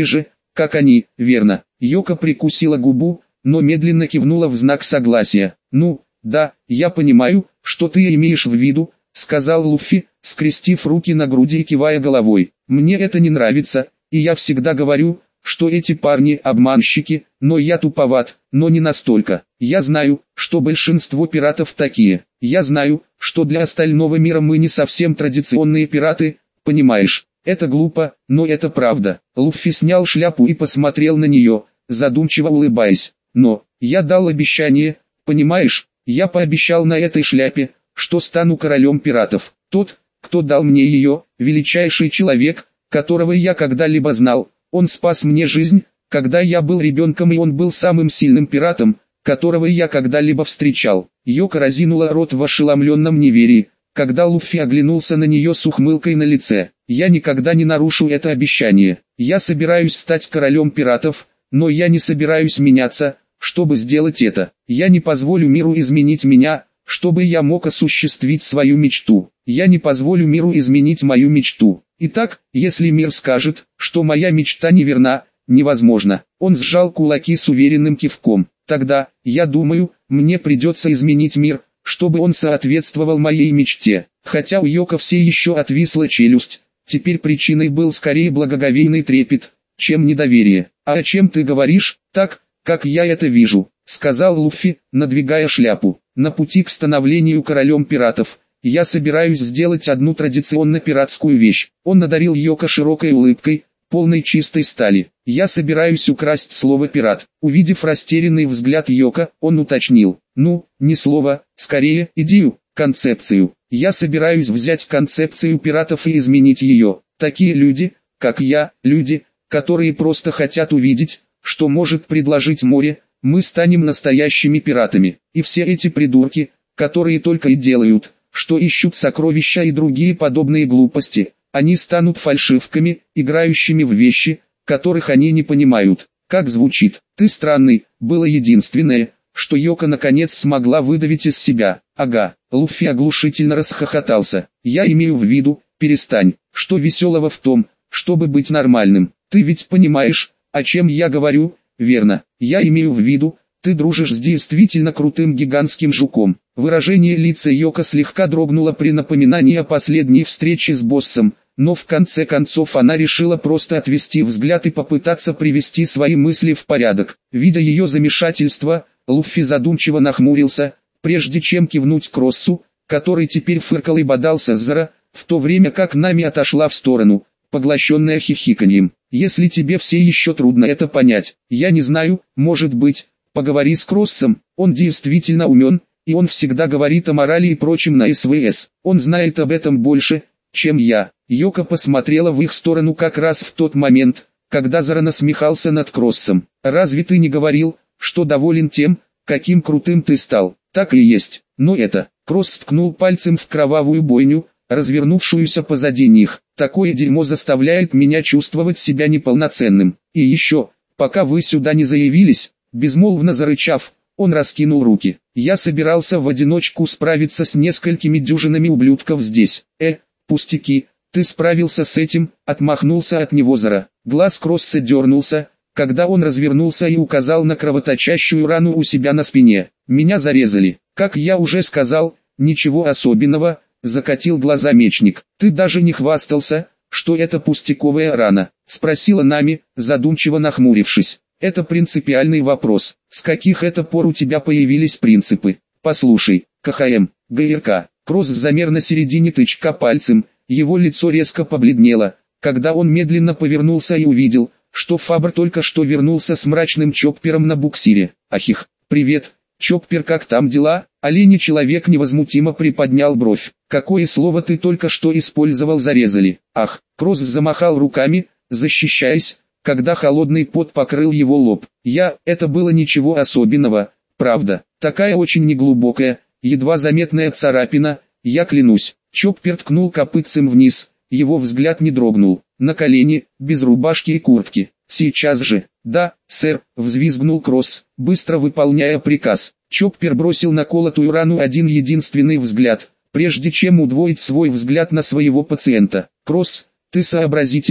как они, верно. Йоко прикусила губу, но медленно кивнула в знак согласия. «Ну, да, я понимаю, что ты имеешь в виду», — сказал Луффи, скрестив руки на груди и кивая головой. «Мне это не нравится, и я всегда говорю, что эти парни обманщики, но я туповат, но не настолько. Я знаю, что большинство пиратов такие. Я знаю, что для остального мира мы не совсем традиционные пираты, понимаешь? Это глупо, но это правда». Луффи снял шляпу и посмотрел на нее, задумчиво улыбаясь. «Но, я дал обещание, понимаешь, я пообещал на этой шляпе, что стану королем пиратов. Тот, кто дал мне ее, величайший человек, которого я когда-либо знал. Он спас мне жизнь, когда я был ребенком, и он был самым сильным пиратом, которого я когда-либо встречал». Йоко разинула рот в ошеломленном неверии, когда Луффи оглянулся на нее с ухмылкой на лице. «Я никогда не нарушу это обещание. Я собираюсь стать королем пиратов, но я не собираюсь меняться, чтобы сделать это. Я не позволю миру изменить меня, чтобы я мог осуществить свою мечту. Я не позволю миру изменить мою мечту. Итак, если мир скажет, что моя мечта неверна, невозможно». Он сжал кулаки с уверенным кивком. «Тогда, я думаю, мне придется изменить мир, чтобы он соответствовал моей мечте». Хотя у Йоко все еще отвисла челюсть, теперь причиной был скорее благоговейный трепет, чем недоверие. «А о чем ты говоришь, так, как я это вижу?» — сказал Луффи, надвигая шляпу. «На пути к становлению королем пиратов, я собираюсь сделать одну традиционно пиратскую вещь». Он надарил Йоко широкой улыбкой, полной чистой стали. «Я собираюсь украсть слово «пират». Увидев растерянный взгляд Йоко, он уточнил. «Ну, не слово, скорее, идею, концепцию. Я собираюсь взять концепцию пиратов и изменить ее. Такие люди, как я, люди, которые просто хотят увидеть, что может предложить море, мы станем настоящими пиратами. И все эти придурки, которые только и делают, что ищут сокровища и другие подобные глупости, они станут фальшивками, играющими в вещи, которых они не понимают». «Как звучит? Ты странный», было единственное, что Йоко наконец смогла выдавить из себя. «Ага». Луффи оглушительно расхохотался. «Я имею в виду, перестань. Что веселого в том, чтобы быть нормальным? Ты ведь понимаешь, о чем я говорю, верно? Я имею в виду, ты дружишь с действительно крутым гигантским жуком». Выражение лица Йоко слегка дрогнуло при напоминании о последней встрече с боссом, но в конце концов она решила просто отвести взгляд и попытаться привести свои мысли в порядок. Видя ее замешательство, Луффи задумчиво нахмурился, прежде чем кивнуть Кроссу, который теперь фыркал и бодался с Зора, в то время как Нами отошла в сторону, поглощенная хихиканьем. «Если тебе все еще трудно это понять, я не знаю, может быть, поговори с Кроссом, он действительно умен, и он всегда говорит о морали и прочем на СВС. Он знает об этом больше, чем я». Йоко посмотрела в их сторону как раз в тот момент, когда Зора насмехался над Кроссом. «Разве ты не говорил, что доволен тем, каким крутым ты стал?» «Так и есть, но это...» Кросс ткнул пальцем в кровавую бойню, развернувшуюся позади них. «Такое дерьмо заставляет меня чувствовать себя неполноценным. И еще, пока вы сюда не заявились», безмолвно зарычав, он раскинул руки. «Я собирался в одиночку справиться с несколькими дюжинами ублюдков здесь». Пустяки, ты справился с этим», отмахнулся от него Зора. Глаз Кросса дернулся, когда он развернулся и указал на кровоточащую рану у себя на спине. «Меня зарезали. Как я уже сказал, ничего особенного», закатил глаза мечник. «Ты даже не хвастался, что это пустяковая рана?» спросила Нами, задумчиво нахмурившись. «Это принципиальный вопрос. С каких это пор у тебя появились принципы? Послушай, КХМ, ГРК». Кросс замер на середине тычка пальцем, его лицо резко побледнело, когда он медленно повернулся и увидел, что Фабр только что вернулся с мрачным Чоппером на буксире. «Ахих, привет, Чоппер, как там дела?» Оленей человек невозмутимо приподнял бровь. «Какое слово ты только что использовал, зарезали?» «Ах!» Кросс замахал руками, защищаясь, когда холодный пот покрыл его лоб. Это было ничего особенного, правда, такая очень неглубокая, едва заметная царапина, я клянусь». Чоппер ткнул копытцем вниз, его взгляд не дрогнул. «На колени, без рубашки и куртки. Сейчас же». «Да, сэр», взвизгнул Кросс, быстро выполняя приказ. Чоппер бросил на колотую рану один единственный взгляд, прежде чем удвоить свой взгляд на своего пациента. «Кросс, ты сообразительный,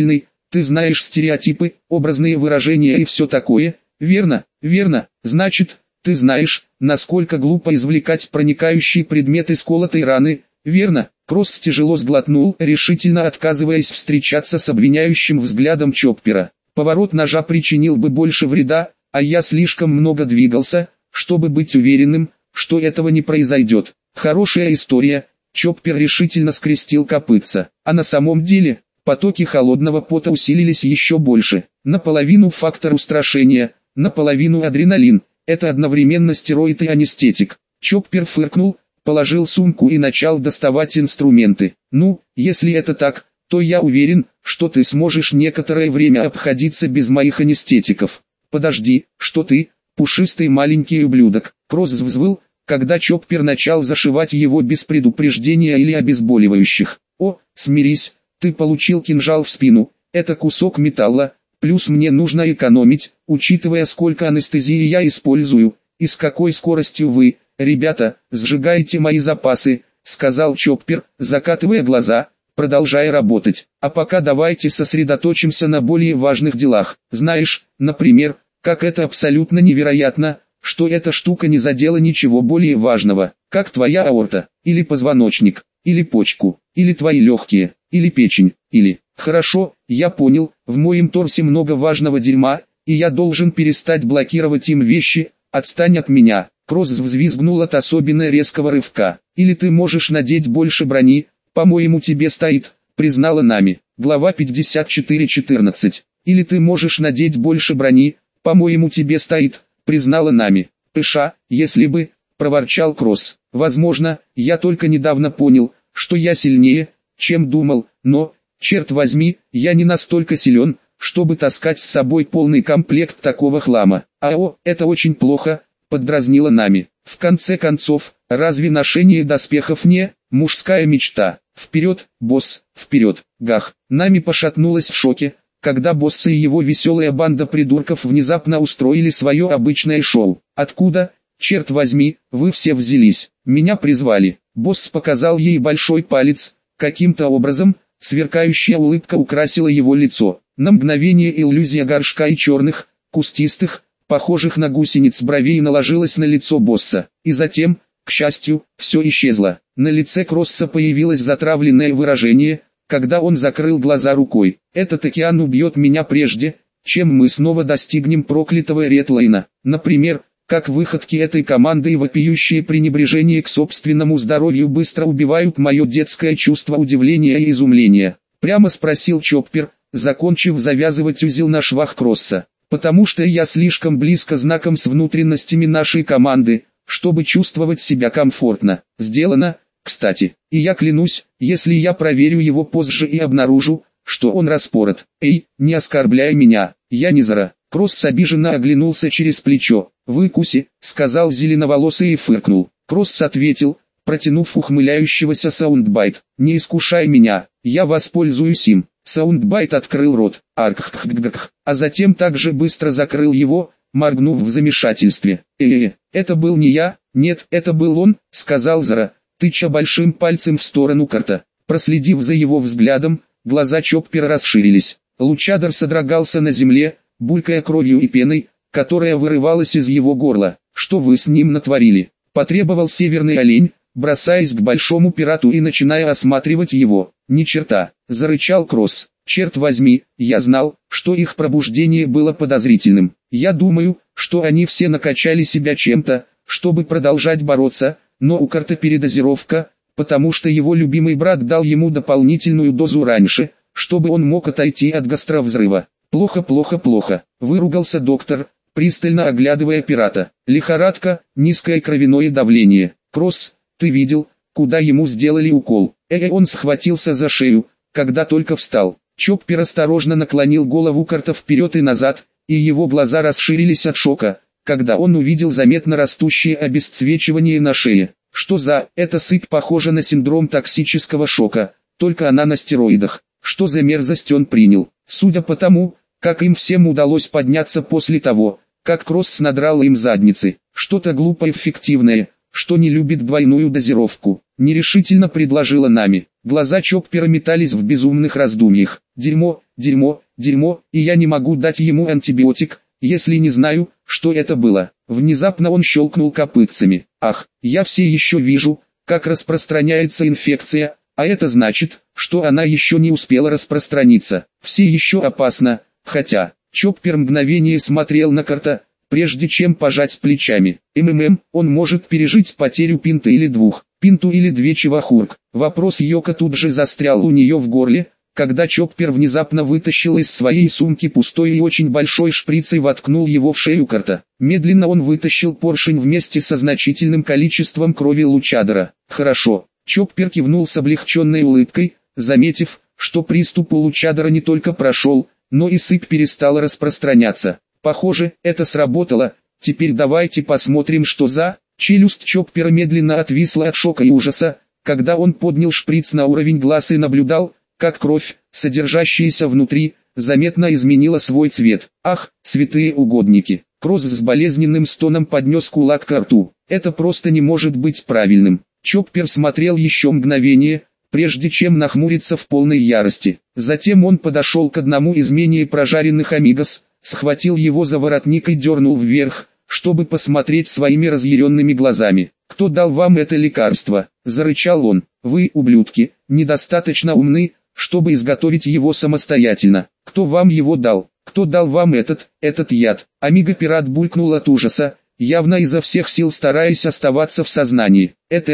Ты знаешь стереотипы, образные выражения и все такое, верно? Верно, значит, ты знаешь, насколько глупо извлекать проникающий предмет из колотой раны, верно? Кросс тяжело сглотнул, решительно отказываясь встречаться с обвиняющим взглядом Чоппера. Поворот ножа причинил бы больше вреда, а я слишком много двигался, чтобы быть уверенным, что этого не произойдет. Хорошая история. Чоппер решительно скрестил копытца. А на самом деле, потоки холодного пота усилились еще больше. Наполовину фактор устрашения, наполовину адреналин. Это одновременно стероид и анестетик. Чоппер фыркнул, положил сумку и начал доставать инструменты. Ну, если это так, то я уверен, что ты сможешь некоторое время обходиться без моих анестетиков. Подожди, что ты, пушистый маленький ублюдок. Кросс взвыл, когда Чоппер начал зашивать его без предупреждения или обезболивающих. О, смирись, ты получил кинжал в спину, это кусок металла, плюс мне нужно экономить, учитывая сколько анестезии я использую, и с какой скоростью вы, ребята, сжигаете мои запасы, сказал Чоппер, закатывая глаза, продолжая работать. А пока давайте сосредоточимся на более важных делах. Знаешь, например, как это абсолютно невероятно, что эта штука не задела ничего более важного, как твоя аорта, или позвоночник, или почку, или твои легкие, или печень, или... Хорошо, я понял, в моем торсе много важного дерьма, и я должен перестать блокировать им вещи, отстань от меня. Кросс взвизгнул от особенно резкого рывка. Или ты можешь надеть больше брони, по-моему тебе стоит, признала Нами. Глава 54:14. Или ты можешь надеть больше брони, по-моему тебе стоит, признала Нами. Пыша, если бы, проворчал Кросс. Возможно, я только недавно понял, что я сильнее, чем думал, но, черт возьми, я не настолько силен, чтобы таскать с собой полный комплект такого хлама. Это очень плохо, поддразнила Нами. В конце концов, разве ношение доспехов не мужская мечта? Вперед, босс, вперед, гах. Нами пошатнулась в шоке, когда босс и его веселая банда придурков внезапно устроили свое обычное шоу. Откуда, черт возьми, вы все взялись? Меня призвали. Босс показал ей большой палец, каким-то образом, сверкающая улыбка украсила его лицо. На мгновение иллюзия горшка и черных, кустистых, похожих на гусениц бровей наложилась на лицо босса. И затем, к счастью, все исчезло. На лице Кросса появилось затравленное выражение, когда он закрыл глаза рукой. Этот океан убьет меня прежде, чем мы снова достигнем проклятого Редлейна. Например, как выходки этой команды и вопиющее пренебрежение к собственному здоровью быстро убивают мое детское чувство удивления и изумления. Прямо спросил Чоппер, закончив завязывать узел на швах Кросса. Потому что я слишком близко знаком с внутренностями нашей команды, чтобы чувствовать себя комфортно. Сделано, кстати. И я клянусь, если я проверю его позже и обнаружу, что он распорот. Эй, не оскорбляй меня, я не Зара. Кросс обиженно оглянулся через плечо. «Выкуси», — сказал зеленоволосый и фыркнул. Кросс ответил, протянув ухмыляющегося Саундбайт. «Не искушай меня, я воспользуюсь им». Саундбайт открыл рот, а затем также быстро закрыл его, моргнув в замешательстве. Это был не я, нет, это был он», — сказал Зара, тыча большим пальцем в сторону Карта. Проследив за его взглядом, глаза Чоппера расширились. Лучадор содрогался на земле, булькая кровью и пеной, которая вырывалась из его горла. «Что вы с ним натворили?» — потребовал северный олень, бросаясь к большому пирату и начиная осматривать его. «Ни черта», — зарычал Кросс. «Черт возьми, я знал, что их пробуждение было подозрительным. Я думаю, что они все накачали себя чем-то, чтобы продолжать бороться, но у Карта передозировка, потому что его любимый брат дал ему дополнительную дозу раньше, чтобы он мог отойти от гастровзрыва. Плохо, плохо, плохо», — выругался доктор, пристально оглядывая пирата. «Лихорадка, низкое кровяное давление. Кросс, ты видел, куда ему сделали укол?» Он схватился за шею, когда только встал. Чоппер осторожно наклонил голову Карта вперед и назад, и его глаза расширились от шока, когда он увидел заметно растущее обесцвечивание на шее. «Что за, эта сыпь похожа на синдром токсического шока, только она на стероидах. Что за мерзость он принял?» Судя по тому, как им всем удалось подняться после того, как Кросс надрал им задницы, что-то глупо эффективное, что не любит двойную дозировку, нерешительно предложила Нами. Глаза Чоппера метались в безумных раздумьях. Дерьмо, дерьмо, дерьмо, и я не могу дать ему антибиотик, если не знаю, что это было. Внезапно он щелкнул копытцами. Ах, я все еще вижу, как распространяется инфекция, а это значит, что она еще не успела распространиться. Все еще опасно, хотя... Чоппер мгновение смотрел на Карта, прежде чем пожать плечами. Он может пережить потерю пинты или двух, пинту или две чевахурк. Вопрос Йока тут же застрял у нее в горле, когда Чоппер внезапно вытащил из своей сумки пустой и очень большой шприц и воткнул его в шею Карта. Медленно он вытащил поршень вместе со значительным количеством крови Лучадора. Хорошо. Чоппер кивнул с облегченной улыбкой, заметив, что приступ у Лучадора не только прошел, но и сыпь перестала распространяться. Похоже, это сработало. Теперь давайте посмотрим, что за... Челюсть Чоппера медленно отвисла от шока и ужаса, когда он поднял шприц на уровень глаз и наблюдал, как кровь, содержащаяся внутри, заметно изменила свой цвет. Ах, святые угодники! Кросс с болезненным стоном поднес кулак к рту. Это просто не может быть правильным. Чоппер смотрел еще мгновение, прежде чем нахмуриться в полной ярости. Затем он подошел к одному из менее прожаренных амигос, схватил его за воротник и дернул вверх, чтобы посмотреть своими разъяренными глазами. «Кто дал вам это лекарство?» – зарычал он. «Вы, ублюдки, недостаточно умны, чтобы изготовить его самостоятельно. Кто вам его дал? Кто дал вам этот яд?» Амиго-пират булькнул от ужаса, явно изо всех сил стараясь оставаться в сознании.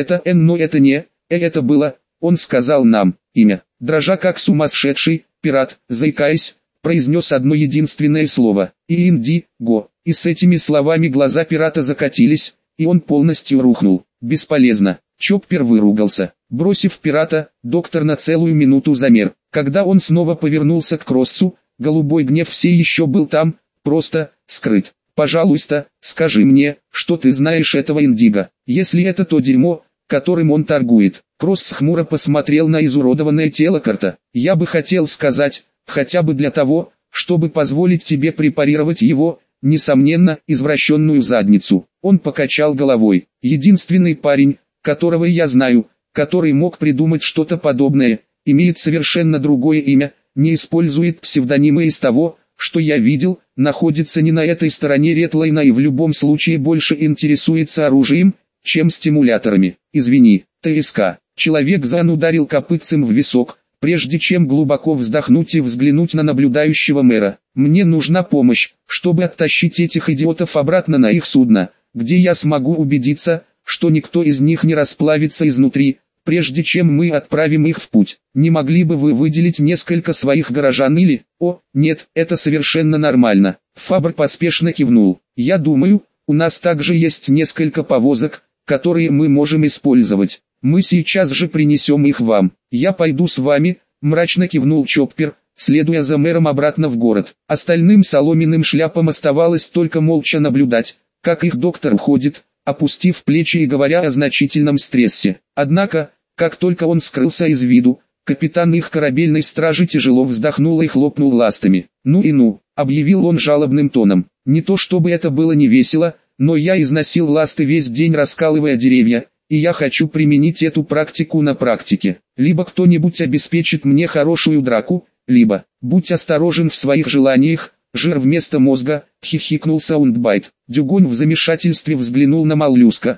Но это не, это было... Он сказал нам имя, дрожа как сумасшедший, пират, заикаясь, произнес одно единственное слово – «Индиго». И с этими словами глаза пирата закатились, и он полностью рухнул. Бесполезно. Чоппер выругался. Бросив пирата, доктор на целую минуту замер. Когда он снова повернулся к Кроссу, голубой гнев все еще был там, просто скрыт. «Пожалуйста, скажи мне, что ты знаешь этого Индиго, если это то дерьмо, которым он торгует». Кросс хмуро посмотрел на изуродованное тело Карта. «Я бы хотел сказать, хотя бы для того, чтобы позволить тебе препарировать его, несомненно, извращенную задницу». Он покачал головой. «Единственный парень, которого я знаю, который мог придумать что-то подобное, имеет совершенно другое имя, не использует псевдонимы из того, что я видел, находится не на этой стороне Редлайна и в любом случае больше интересуется оружием, чем стимуляторами. Извини, ТСК». Человек Зан ударил копытцем в висок, прежде чем глубоко вздохнуть и взглянуть на наблюдающего мэра. «Мне нужна помощь, чтобы оттащить этих идиотов обратно на их судно, где я смогу убедиться, что никто из них не расплавится изнутри, прежде чем мы отправим их в путь. Не могли бы вы выделить несколько своих горожан или...» «О, нет, это совершенно нормально». Фабр поспешно кивнул. «Я думаю, у нас также есть несколько повозок, которые мы можем использовать. Мы сейчас же принесем их вам. Я пойду с вами», — мрачно кивнул Чоппер, следуя за мэром обратно в город. Остальным соломенным шляпам оставалось только молча наблюдать, как их доктор уходит, опустив плечи и говоря о значительном стрессе. Однако, как только он скрылся из виду, капитан их корабельной стражи тяжело вздохнул и хлопнул ластами. «Ну и ну», — объявил он жалобным тоном. «Не то чтобы это было не весело, но я износил ласты весь день, раскалывая деревья, и я хочу применить эту практику на практике. Либо кто-нибудь обеспечит мне хорошую драку, либо, будь осторожен в своих желаниях, жир вместо мозга», — хихикнул Саундбайт. Дюгонь в замешательстве взглянул на моллюска,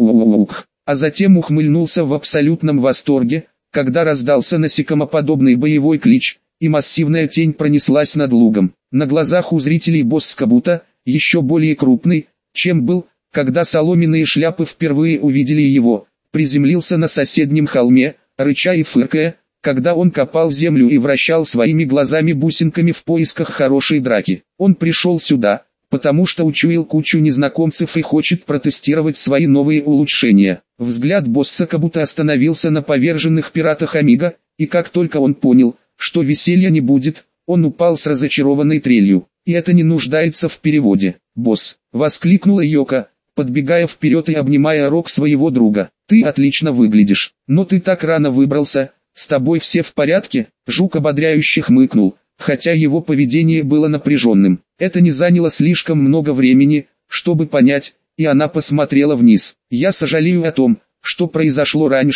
а затем ухмыльнулся в абсолютном восторге, когда раздался насекомоподобный боевой клич, и массивная тень пронеслась над лугом. На глазах у зрителей босс Кабута, еще более крупный, чем был, когда соломенные шляпы впервые увидели его, приземлился на соседнем холме, рыча и фыркая, когда он копал землю и вращал своими глазами-бусинками в поисках хорошей драки. Он пришел сюда, потому что учуял кучу незнакомцев и хочет протестировать свои новые улучшения. Взгляд босса Кабута остановился на поверженных пиратах Амиго, и как только он понял, что веселья не будет, он упал с разочарованной трелью. «И это не нуждается в переводе, босс», — воскликнула Йока, подбегая вперед и обнимая рог своего друга. «Ты отлично выглядишь, но ты так рано выбрался, с тобой все в порядке?» Жук ободряюще хмыкнул, хотя его поведение было напряженным. Это не заняло слишком много времени, чтобы понять, и она посмотрела вниз. «Я сожалею о том, что произошло раньше,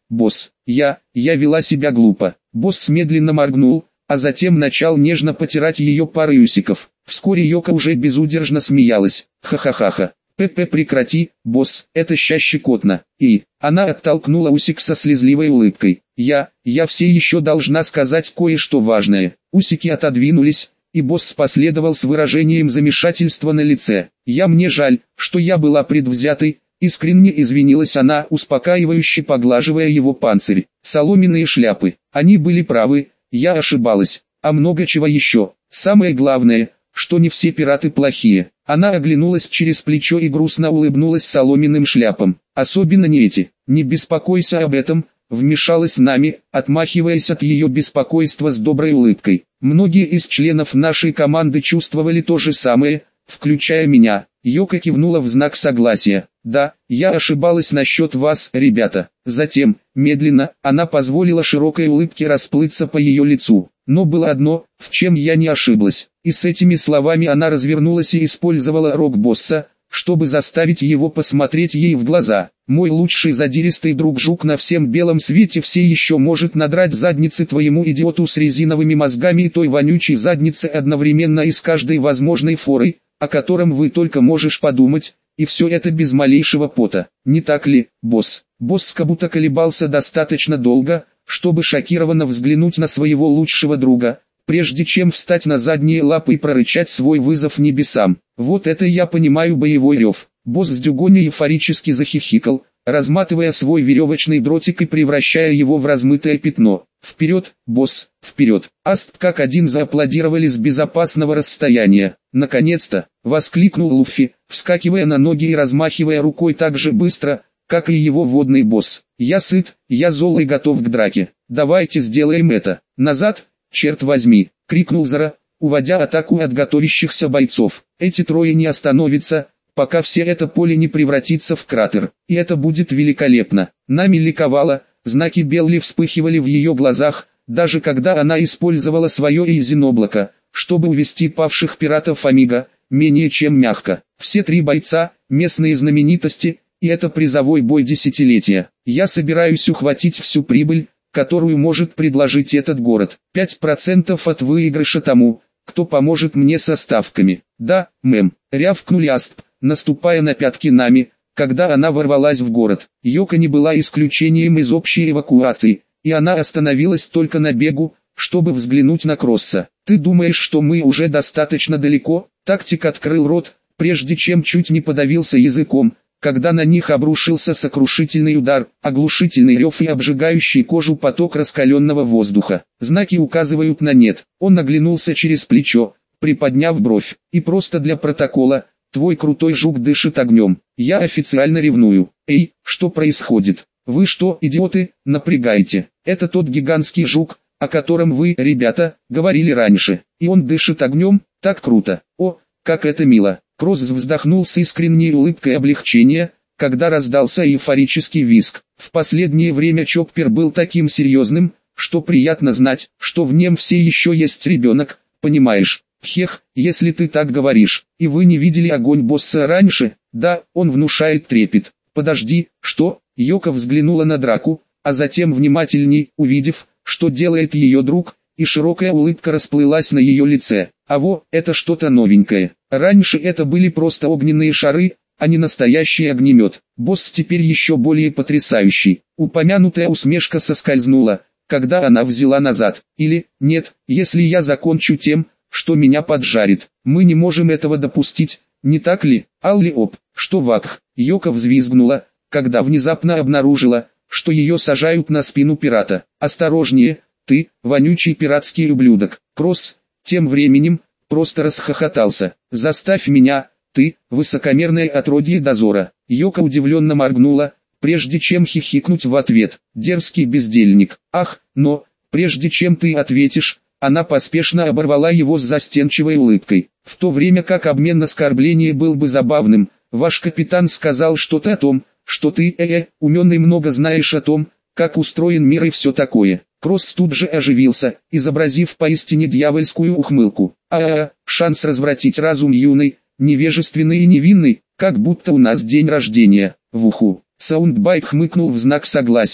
босс. Я вела себя глупо. Босс медленно моргнул, а затем начал нежно потирать ее парой усиков. Вскоре Йока уже безудержно смеялась. Ха-ха-ха-ха. П.П. прекрати, босс, это щекотно. И, она оттолкнула усик со слезливой улыбкой. Я все еще должна сказать кое-что важное. Усики отодвинулись, и босс последовал с выражением замешательства на лице. Мне жаль, что я была предвзятой, искренне извинилась она, успокаивающе поглаживая его панцирь. Соломенные шляпы, они были правы, я ошибалась, а много чего еще. Самое главное, что не все пираты плохие. Она оглянулась через плечо и грустно улыбнулась соломенным шляпам. Особенно не эти. Не беспокойся об этом, вмешалась Нами, отмахиваясь от ее беспокойства с доброй улыбкой. Многие из членов нашей команды чувствовали то же самое, включая меня. Йока кивнула в знак согласия. Да, я ошибалась насчет вас, ребята. Затем, медленно, она позволила широкой улыбке расплыться по ее лицу. Но было одно, в чем я не ошиблась. И с этими словами она развернулась и использовала рок-босса, чтобы заставить его посмотреть ей в глаза. Мой лучший задиристый друг Жук на всем белом свете все еще может надрать задницы твоему идиоту с резиновыми мозгами и той вонючей заднице одновременно и с каждой возможной форой, о котором вы только можешь подумать, и все это без малейшего пота. Не так ли, босс? Босс как будто колебался достаточно долго, чтобы шокированно взглянуть на своего лучшего друга, прежде чем встать на задние лапы и прорычать свой вызов небесам. Вот это я понимаю боевой рев. Босс с Дюгони эйфорически захихикал, разматывая свой веревочный дротик и превращая его в размытое пятно. «Вперед, босс, вперед!» Аст как один зааплодировали с безопасного расстояния. «Наконец-то!» — воскликнул Луффи, вскакивая на ноги и размахивая рукой так же быстро, как и его водный босс. «Я сыт, я зол и готов к драке. Давайте сделаем это. Назад, черт возьми!» — крикнул Зара, уводя атаку от готовящихся бойцов. «Эти трое не остановятся, пока все это поле не превратится в кратер. И это будет великолепно». Нами ликовала, знаки Белли вспыхивали в ее глазах, даже когда она использовала свое Эйзен-облако, чтобы увести павших пиратов Амиго, менее чем мягко. Все три бойца – местные знаменитости, и это призовой бой десятилетия. Я собираюсь ухватить всю прибыль, которую может предложить этот город. 5% от выигрыша тому, кто поможет мне со ставками. «Да, мэм», — рявкнули Асп, наступая на пятки Нами, когда она ворвалась в город. Йока не была исключением из общей эвакуации, и она остановилась только на бегу, чтобы взглянуть на Кросса. «Ты думаешь, что мы уже достаточно далеко?» Тактик открыл рот, прежде чем чуть не подавился языком, когда на них обрушился сокрушительный удар, оглушительный рев и обжигающий кожу поток раскаленного воздуха. Знаки указывают на нет. Он оглянулся через плечо, приподняв бровь. «И просто для протокола, твой крутой жук дышит огнем. Я официально ревную». «Эй, что происходит? Вы что, идиоты, напрягаете? Это тот гигантский жук, о котором вы, ребята, говорили раньше. И он дышит огнем, так круто. О, как это мило». Кросс вздохнул с искренней улыбкой облегчения, когда раздался эйфорический визг. В последнее время Чоппер был таким серьезным, что приятно знать, что в нем все еще есть ребенок, понимаешь? Хех, если ты так говоришь. И вы не видели огонь босса раньше? Да, он внушает трепет. Подожди, что? Йока взглянула на Драку, а затем внимательней, увидев, что делает ее друг, и широкая улыбка расплылась на ее лице. «Аво, это что-то новенькое. Раньше это были просто огненные шары, а не настоящий огнемет. Босс теперь еще более потрясающий». Упомянутая усмешка соскользнула, когда она взяла назад. «Или, нет, если я закончу тем, что меня поджарит. Мы не можем этого допустить, не так ли?» «Алли-оп, что вакх?» Йока взвизгнула, когда внезапно обнаружила, что ее сажают на спину пирата. «Осторожнее, ты, вонючий пиратский ублюдок!» Кросс, тем временем, просто расхохотался. «Заставь меня, ты, высокомерное отродье дозора!» Йока удивленно моргнула, прежде чем хихикнуть в ответ. «Дерзкий бездельник! Ах, но, прежде чем ты ответишь...» Она поспешно оборвала его с застенчивой улыбкой. «В то время как обмен оскорблений был бы забавным, ваш капитан сказал что-то о том, что ты, умен и много знаешь о том, как устроен мир и все такое». Кросс тут же оживился, изобразив поистине дьявольскую ухмылку. Шанс развратить разум юный, невежественный и невинный, как будто у нас день рождения. В уху. Саундбайт хмыкнул в знак согласия.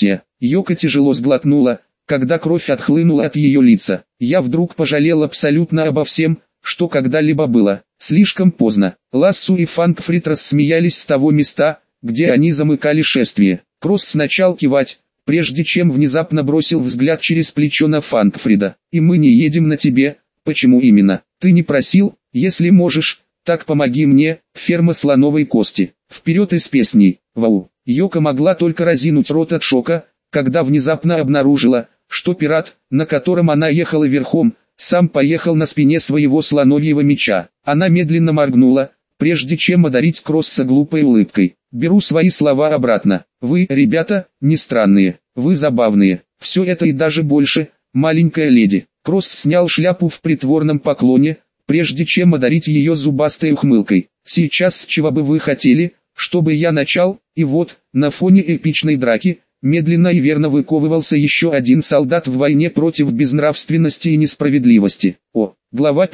Йока тяжело сглотнула, когда кровь отхлынула от ее лица. Я вдруг пожалел абсолютно обо всем, что когда-либо было. Слишком поздно. Лассу и Фанкфрид рассмеялись с того места, где они замыкали шествие. Кросс начал кивать, прежде чем внезапно бросил взгляд через плечо на Фанкфрида. «И мы не едем на тебе, почему именно? Ты не просил, если можешь, так помоги мне, ферма слоновой кости. Вперед из песней, вау!» Йока могла только разинуть рот от шока, когда внезапно обнаружила, что пират, на котором она ехала верхом, сам поехал на спине своего слоновьего меча. Она медленно моргнула, прежде чем одарить Кросса глупой улыбкой. «Беру свои слова обратно. Вы, ребята, не странные, вы забавные. Все это и даже больше, маленькая леди». Кросс снял шляпу в притворном поклоне, прежде чем одарить ее зубастой ухмылкой. «Сейчас с чего бы вы хотели, чтобы я начал?» И вот, на фоне эпичной драки, медленно и верно выковывался еще один солдат в войне против безнравственности и несправедливости. Глава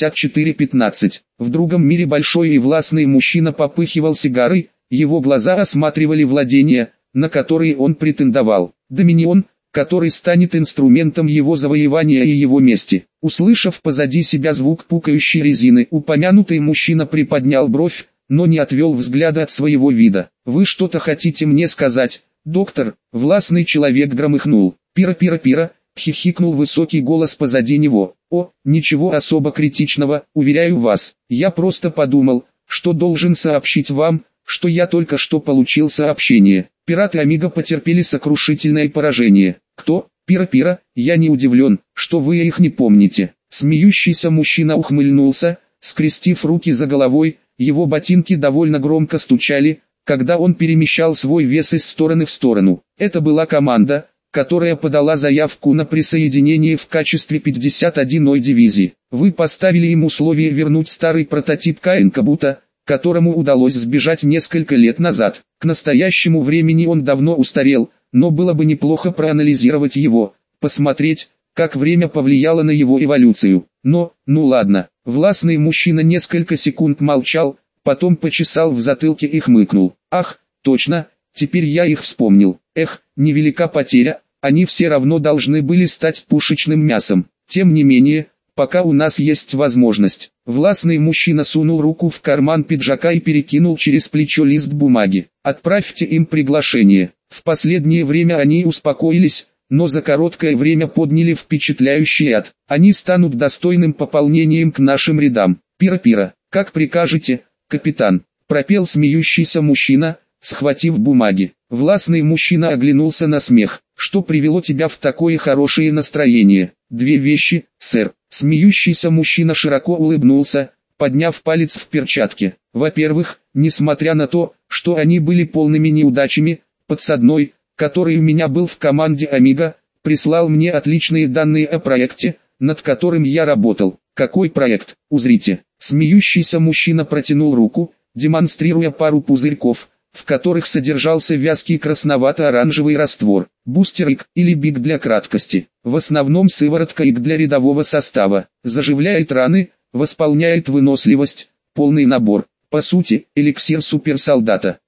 54:15. В другом мире большой и властный мужчина попыхивал сигарой, его глаза осматривали владения, на которые он претендовал. Доминион, который станет инструментом его завоевания и его мести. Услышав позади себя звук пукающей резины, упомянутый мужчина приподнял бровь, но не отвел взгляда от своего вида. «Вы что-то хотите мне сказать, доктор?» Властный человек громыхнул. «Пира-пира-пира», хихикнул высокий голос позади него. «Ничего особо критичного, уверяю вас. Я просто подумал, что должен сообщить вам, что я только что получил сообщение. Пираты Амиго потерпели сокрушительное поражение». «Кто? Пира-пира?» «Я не удивлен, что вы их не помните». Смеющийся мужчина ухмыльнулся, скрестив руки за головой, его ботинки довольно громко стучали, когда он перемещал свой вес из стороны в сторону. Это была команда, которая подала заявку на присоединение в качестве 51-й дивизии. Вы поставили им условие вернуть старый прототип Каэнкабута, которому удалось сбежать несколько лет назад. К настоящему времени он давно устарел, но было бы неплохо проанализировать его, посмотреть, как время повлияло на его эволюцию. Ну ладно. Властный мужчина несколько секунд молчал, потом почесал в затылке и хмыкнул. «Ах, точно, теперь я их вспомнил. Невелика потеря, они все равно должны были стать пушечным мясом. Тем не менее, пока у нас есть возможность». Властный мужчина сунул руку в карман пиджака и перекинул через плечо лист бумаги. «Отправьте им приглашение». В последнее время они успокоились, но за короткое время подняли впечатляющий ад. Они станут достойным пополнением к нашим рядам. «Пира-пира, как прикажете, капитан», пропел смеющийся мужчина, схватив бумаги. Властный мужчина оглянулся на смех. «Что привело тебя в такое хорошее настроение?» «Две вещи, сэр». Смеющийся мужчина широко улыбнулся, подняв палец в перчатке. «Во-первых, несмотря на то, что они были полными неудачами, подсадной, который у меня был в команде Амиго, прислал мне отличные данные о проекте, над которым я работал». «Какой проект? Узрите». Смеющийся мужчина протянул руку, демонстрируя пару пузырьков, в которых содержался вязкий красновато-оранжевый раствор. Бустер ИК, или БИК для краткости. В основном сыворотка ИК для рядового состава. Заживляет раны, восполняет выносливость, полный набор. По сути, эликсир суперсолдата.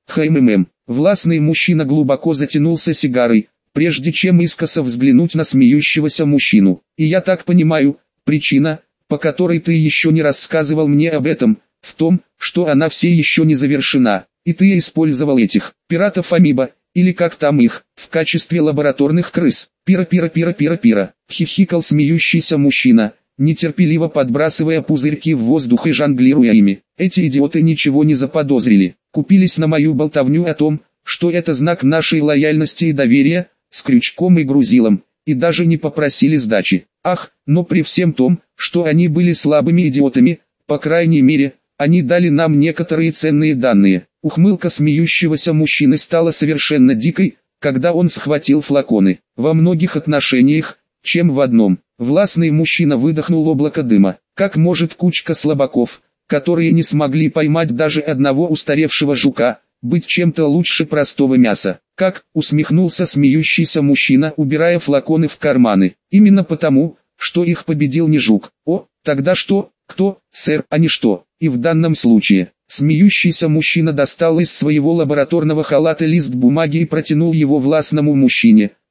Властный мужчина глубоко затянулся сигарой, прежде чем искоса взглянуть на смеющегося мужчину. «И я так понимаю, причина, по которой ты еще не рассказывал мне об этом, в том, что она все еще не завершена, и ты использовал этих пиратов Амибо, или как там их, в качестве лабораторных крыс». «Пира-пира-пира-пира-пира», хихикал смеющийся мужчина, нетерпеливо подбрасывая пузырьки в воздух и жонглируя ими. «Эти идиоты ничего не заподозрили, купились на мою болтовню о том, что это знак нашей лояльности и доверия, с крючком и грузилом, и даже не попросили сдачи. Но при всем том, что они были слабыми идиотами, по крайней мере, они дали нам некоторые ценные данные». Ухмылка смеющегося мужчины стала совершенно дикой, когда он схватил флаконы. «Во многих отношениях, чем в одном». Властный мужчина выдохнул облако дыма. «Как может кучка слабаков, которые не смогли поймать даже одного устаревшего жука, быть чем-то лучше простого мяса?» «Как?» — усмехнулся смеющийся мужчина, убирая флаконы в карманы. «Именно потому, что их победил не жук». «Тогда что?» «Кто, сэр, а не что?» «И в данном случае...» Смеющийся мужчина достал из своего лабораторного халата лист бумаги и протянул его властному мужчине,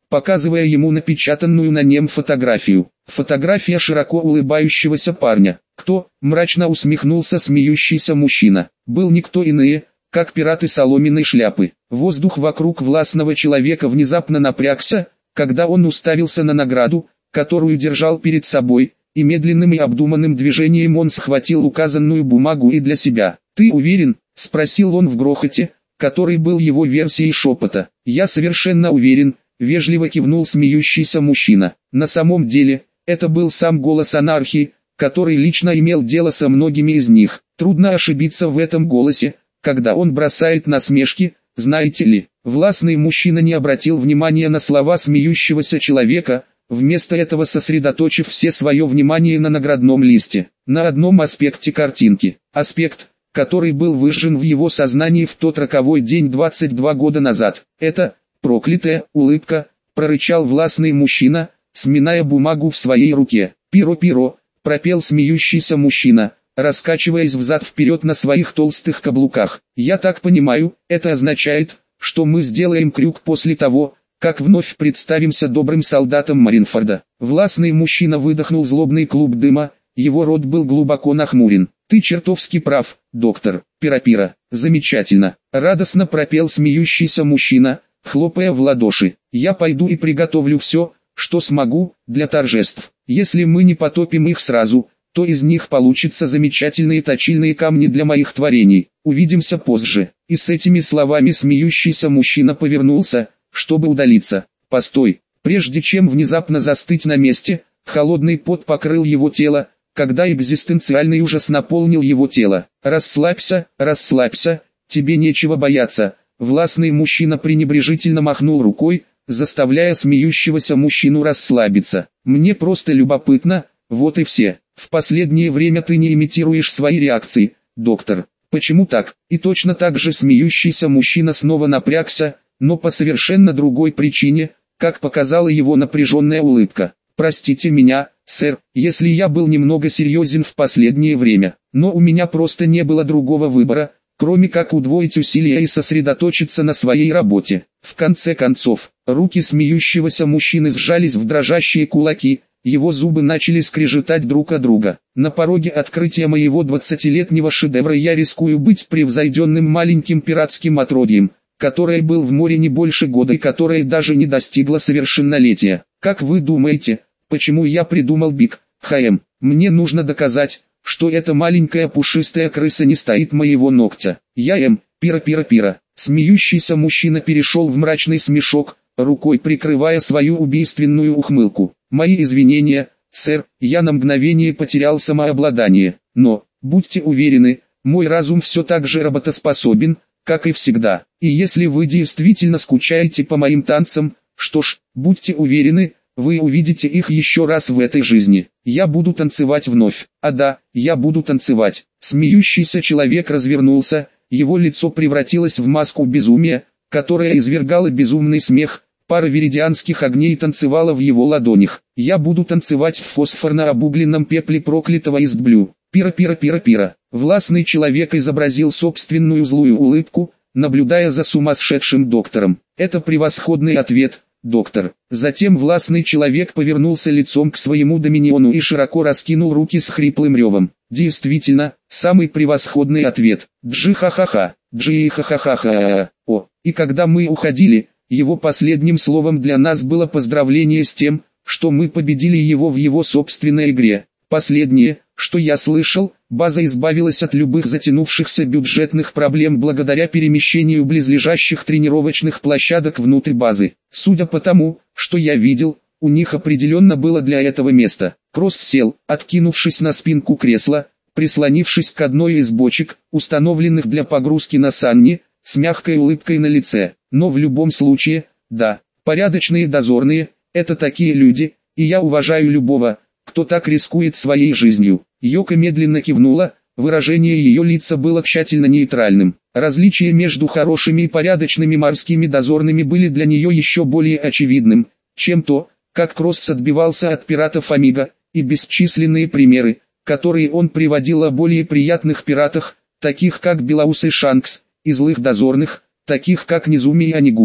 показывая ему напечатанную на нем фотографию. Фотография широко улыбающегося парня. Кто? Мрачно усмехнулся смеющийся мужчина. Был никто иные, как пираты соломенной шляпы. Воздух вокруг властного человека внезапно напрягся, когда он уставился на награду, которую держал перед собой, и медленным и обдуманным движением он схватил указанную бумагу и для себя. «Ты уверен?» – спросил он в грохоте, который был его версией шепота. «Я совершенно уверен», – вежливо кивнул смеющийся мужчина. На самом деле, это был сам голос анархии, который лично имел дело со многими из них. Трудно ошибиться в этом голосе, когда он бросает насмешки, знаете ли. Властный мужчина не обратил внимания на слова смеющегося человека, вместо этого сосредоточив все свое внимание на наградном листе, на одном аспекте картинки. Аспект, который был выжжен в его сознании в тот роковой день 22 года назад. «Это проклятая улыбка», – прорычал властный мужчина, сминая бумагу в своей руке. «Пиро-пиро», – пропел смеющийся мужчина, раскачиваясь взад-вперед на своих толстых каблуках. «Я так понимаю, это означает, что мы сделаем крюк после того, как вновь представимся добрым солдатам Маринфорда». Властный мужчина выдохнул злобный клуб дыма, его рот был глубоко нахмурен. «Ты чертовски прав, доктор Пиро-пиро. Замечательно», — радостно пропел смеющийся мужчина, хлопая в ладоши. «Я пойду и приготовлю все, что смогу, для торжеств. Если мы не потопим их сразу, то из них получатся замечательные точильные камни для моих творений. Увидимся позже». И с этими словами смеющийся мужчина повернулся, чтобы удалиться. «Постой!» Прежде чем внезапно застыть на месте, холодный пот покрыл его тело, когда экзистенциальный ужас наполнил его тело. «Расслабься, расслабься, тебе нечего бояться». Властный мужчина пренебрежительно махнул рукой, заставляя смеющегося мужчину расслабиться. «Мне просто любопытно, вот и все. В последнее время ты не имитируешь свои реакции, доктор. Почему так?» И точно так же смеющийся мужчина снова напрягся, но по совершенно другой причине, как показала его напряженная улыбка. «Простите меня, сэр, если я был немного серьезен в последнее время, но у меня просто не было другого выбора, кроме как удвоить усилия и сосредоточиться на своей работе». В конце концов, руки смеющегося мужчины сжались в дрожащие кулаки, его зубы начали скрежетать друг от друга. «На пороге открытия моего 20-летнего шедевра я рискую быть превзойденным маленьким пиратским отродьем, которое был в море не больше года и которое даже не достигло совершеннолетия. Как вы думаете, почему я придумал Биг ХМ? Мне нужно доказать, что эта маленькая пушистая крыса не стоит моего ногтя. Я Пиро-пиро-пиро». Смеющийся мужчина перешел в мрачный смешок, рукой прикрывая свою убийственную ухмылку. «Мои извинения, сэр, я на мгновение потерял самообладание, но, будьте уверены, мой разум все так же работоспособен, как и всегда. И если вы действительно скучаете по моим танцам, что ж, будьте уверены, вы увидите их еще раз в этой жизни. Я буду танцевать вновь. А да, я буду танцевать». Смеющийся человек развернулся, его лицо превратилось в маску безумия, которая извергала безумный смех. Пара веридианских огней танцевала в его ладонях. «Я буду танцевать в фосфорно-обугленном пепле проклятого Истблю. Пиро-пиро-пиро-пиро». Властный человек изобразил собственную злую улыбку, наблюдая за сумасшедшим доктором. «Это превосходный ответ, доктор». Затем властный человек повернулся лицом к своему доминиону и широко раскинул руки с хриплым ревом. «Действительно, самый превосходный ответ. Джи-ха-ха-ха, джи-ха-ха-ха-ха. О, и когда мы уходили, его последним словом для нас было поздравление с тем, что мы победили его в его собственной игре. Последнее, что я слышал, база избавилась от любых затянувшихся бюджетных проблем благодаря перемещению близлежащих тренировочных площадок внутрь базы. Судя по тому, что я видел, у них определенно было для этого место». Кросс сел, откинувшись на спинку кресла, прислонившись к одной из бочек, установленных для погрузки на санни, с мягкой улыбкой на лице. «Но в любом случае, да, порядочные дозорные, это такие люди, и я уважаю любого, кто так рискует своей жизнью». Йока медленно кивнула, выражение ее лица было тщательно нейтральным. Различия между хорошими и порядочными морскими дозорными были для нее еще более очевидным, чем то, как Кросс отбивался от пиратов Амиго, и бесчисленные примеры, которые он приводил о более приятных пиратах, таких как Белаус и Шанкс, и злых дозорных, таких как Низуми и Анигума.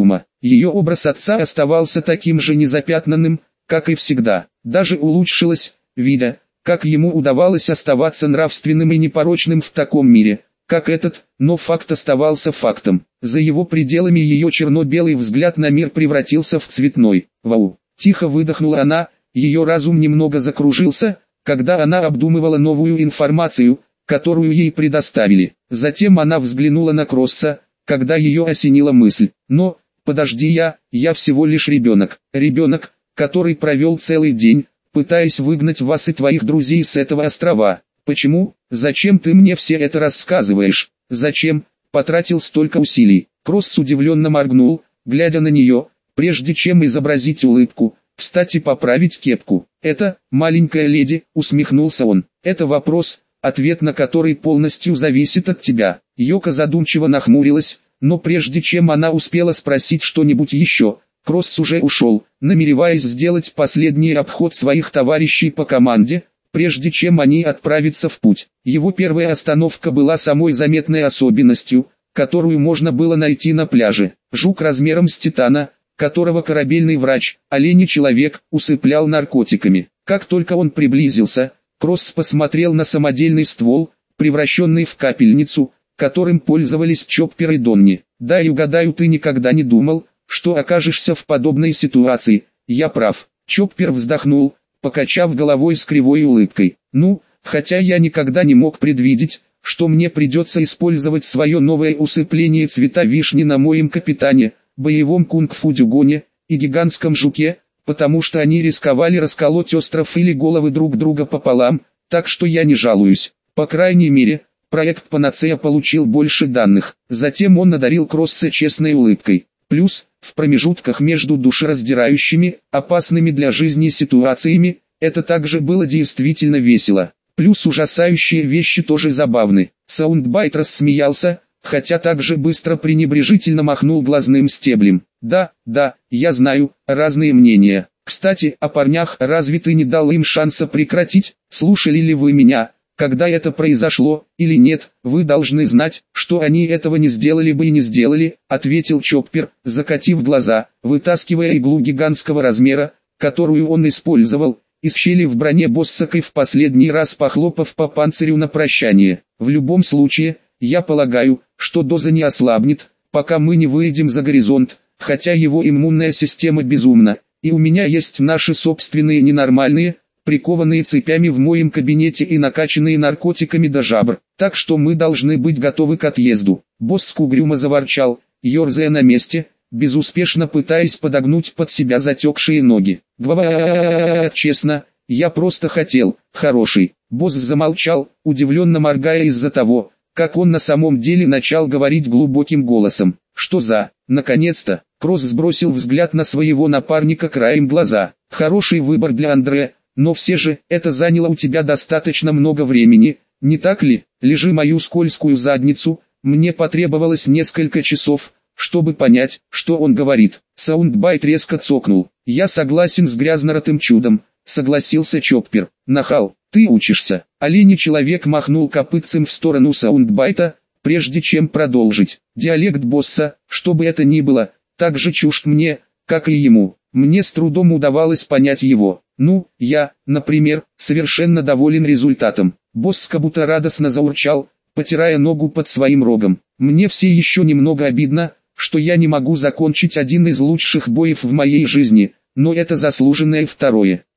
Ее образ отца оставался таким же незапятнанным, как и всегда. Даже улучшилось, видя, как ему удавалось оставаться нравственным и непорочным в таком мире, как этот, но факт оставался фактом. За его пределами ее черно-белый взгляд на мир превратился в цветной. «Вау!» – тихо выдохнула она, ее разум немного закружился, когда она обдумывала новую информацию, которую ей предоставили. Затем она взглянула на Кросса, когда ее осенила мысль. «Но, подожди, я всего лишь ребенок. Ребенок, который провел целый день, пытаясь выгнать вас и твоих друзей с этого острова. Почему? Зачем ты мне все это рассказываешь? Зачем? Потратил столько усилий». Кросс удивленно моргнул, глядя на нее, прежде чем изобразить улыбку, встать и поправить кепку. «Это, маленькая леди», — усмехнулся он, — «это вопрос, ответ на который полностью зависит от тебя». Йока задумчиво нахмурилась, но прежде чем она успела спросить что-нибудь еще, Кросс уже ушел, намереваясь сделать последний обход своих товарищей по команде, прежде чем они отправятся в путь. Его первая остановка была самой заметной особенностью, которую можно было найти на пляже. Жук размером с титана, которого корабельный врач, олень-человек, усыплял наркотиками. Как только он приблизился, Кросс посмотрел на самодельный ствол, превращенный в капельницу, которым пользовались Чоппер и Донни. «Дай угадаю, ты никогда не думал, что окажешься в подобной ситуации. Я прав». Чоппер вздохнул, покачав головой с кривой улыбкой. «Ну, хотя я никогда не мог предвидеть, что мне придется использовать свое новое усыпление цвета вишни на моем капитане, боевом кунг-фу дюгоне и гигантском жуке, потому что они рисковали расколоть остров или головы друг друга пополам, так что я не жалуюсь. По крайней мере, проект Панацея получил больше данных». Затем он одарил Кросса честной улыбкой. Плюс, в промежутках между душераздирающими, опасными для жизни ситуациями, это также было действительно весело. Плюс ужасающие вещи тоже забавны. Саундбайт рассмеялся, хотя также быстро пренебрежительно махнул глазным стеблем. Да, я знаю, разные мнения. Кстати, о парнях, разве ты не дал им шанса прекратить? Слушали ли вы меня, когда это произошло, или нет? Вы должны знать, что они этого не сделали бы и не сделали, ответил Чоппер, закатив глаза, вытаскивая иглу гигантского размера, которую он использовал, из щели в броне Боссак и в последний раз похлопав по панцирю на прощание. В любом случае, я полагаю, что доза не ослабнет, пока мы не выйдем за горизонт, хотя его иммунная система безумна, и у меня есть наши собственные ненормальные, прикованные цепями в моем кабинете и накачанные наркотиками до жабр, так что мы должны быть готовы к отъезду. Боссак угрюмо заворчал, ерзая на месте, безуспешно пытаясь подогнуть под себя затекшие ноги. Честно, я просто хотел, хороший. Босс замолчал, удивленно моргая из-за того, как он на самом деле начал говорить глубоким голосом. Что за, наконец-то, Кросс сбросил взгляд на своего напарника краем глаза. Хороший выбор для Андре, но все же, это заняло у тебя достаточно много времени, не так ли? Лежи мою скользкую задницу, мне потребовалось несколько часов, чтобы понять, что он говорит. Саундбайт резко цокнул. Я согласен с грязноротым чудом, согласился Чоппер. Нахал, ты учишься. Олень-человек махнул копытцем в сторону Саундбайта, прежде чем продолжить. Диалект босса, что бы это ни было, так же чужд мне, как и ему. Мне с трудом удавалось понять его. Ну, я, например, совершенно доволен результатом. Босс как будто радостно заурчал, потирая ногу под своим рогом. Мне все еще немного обидно, что я не могу закончить один из лучших боев в моей жизни, но это заслуженное второе.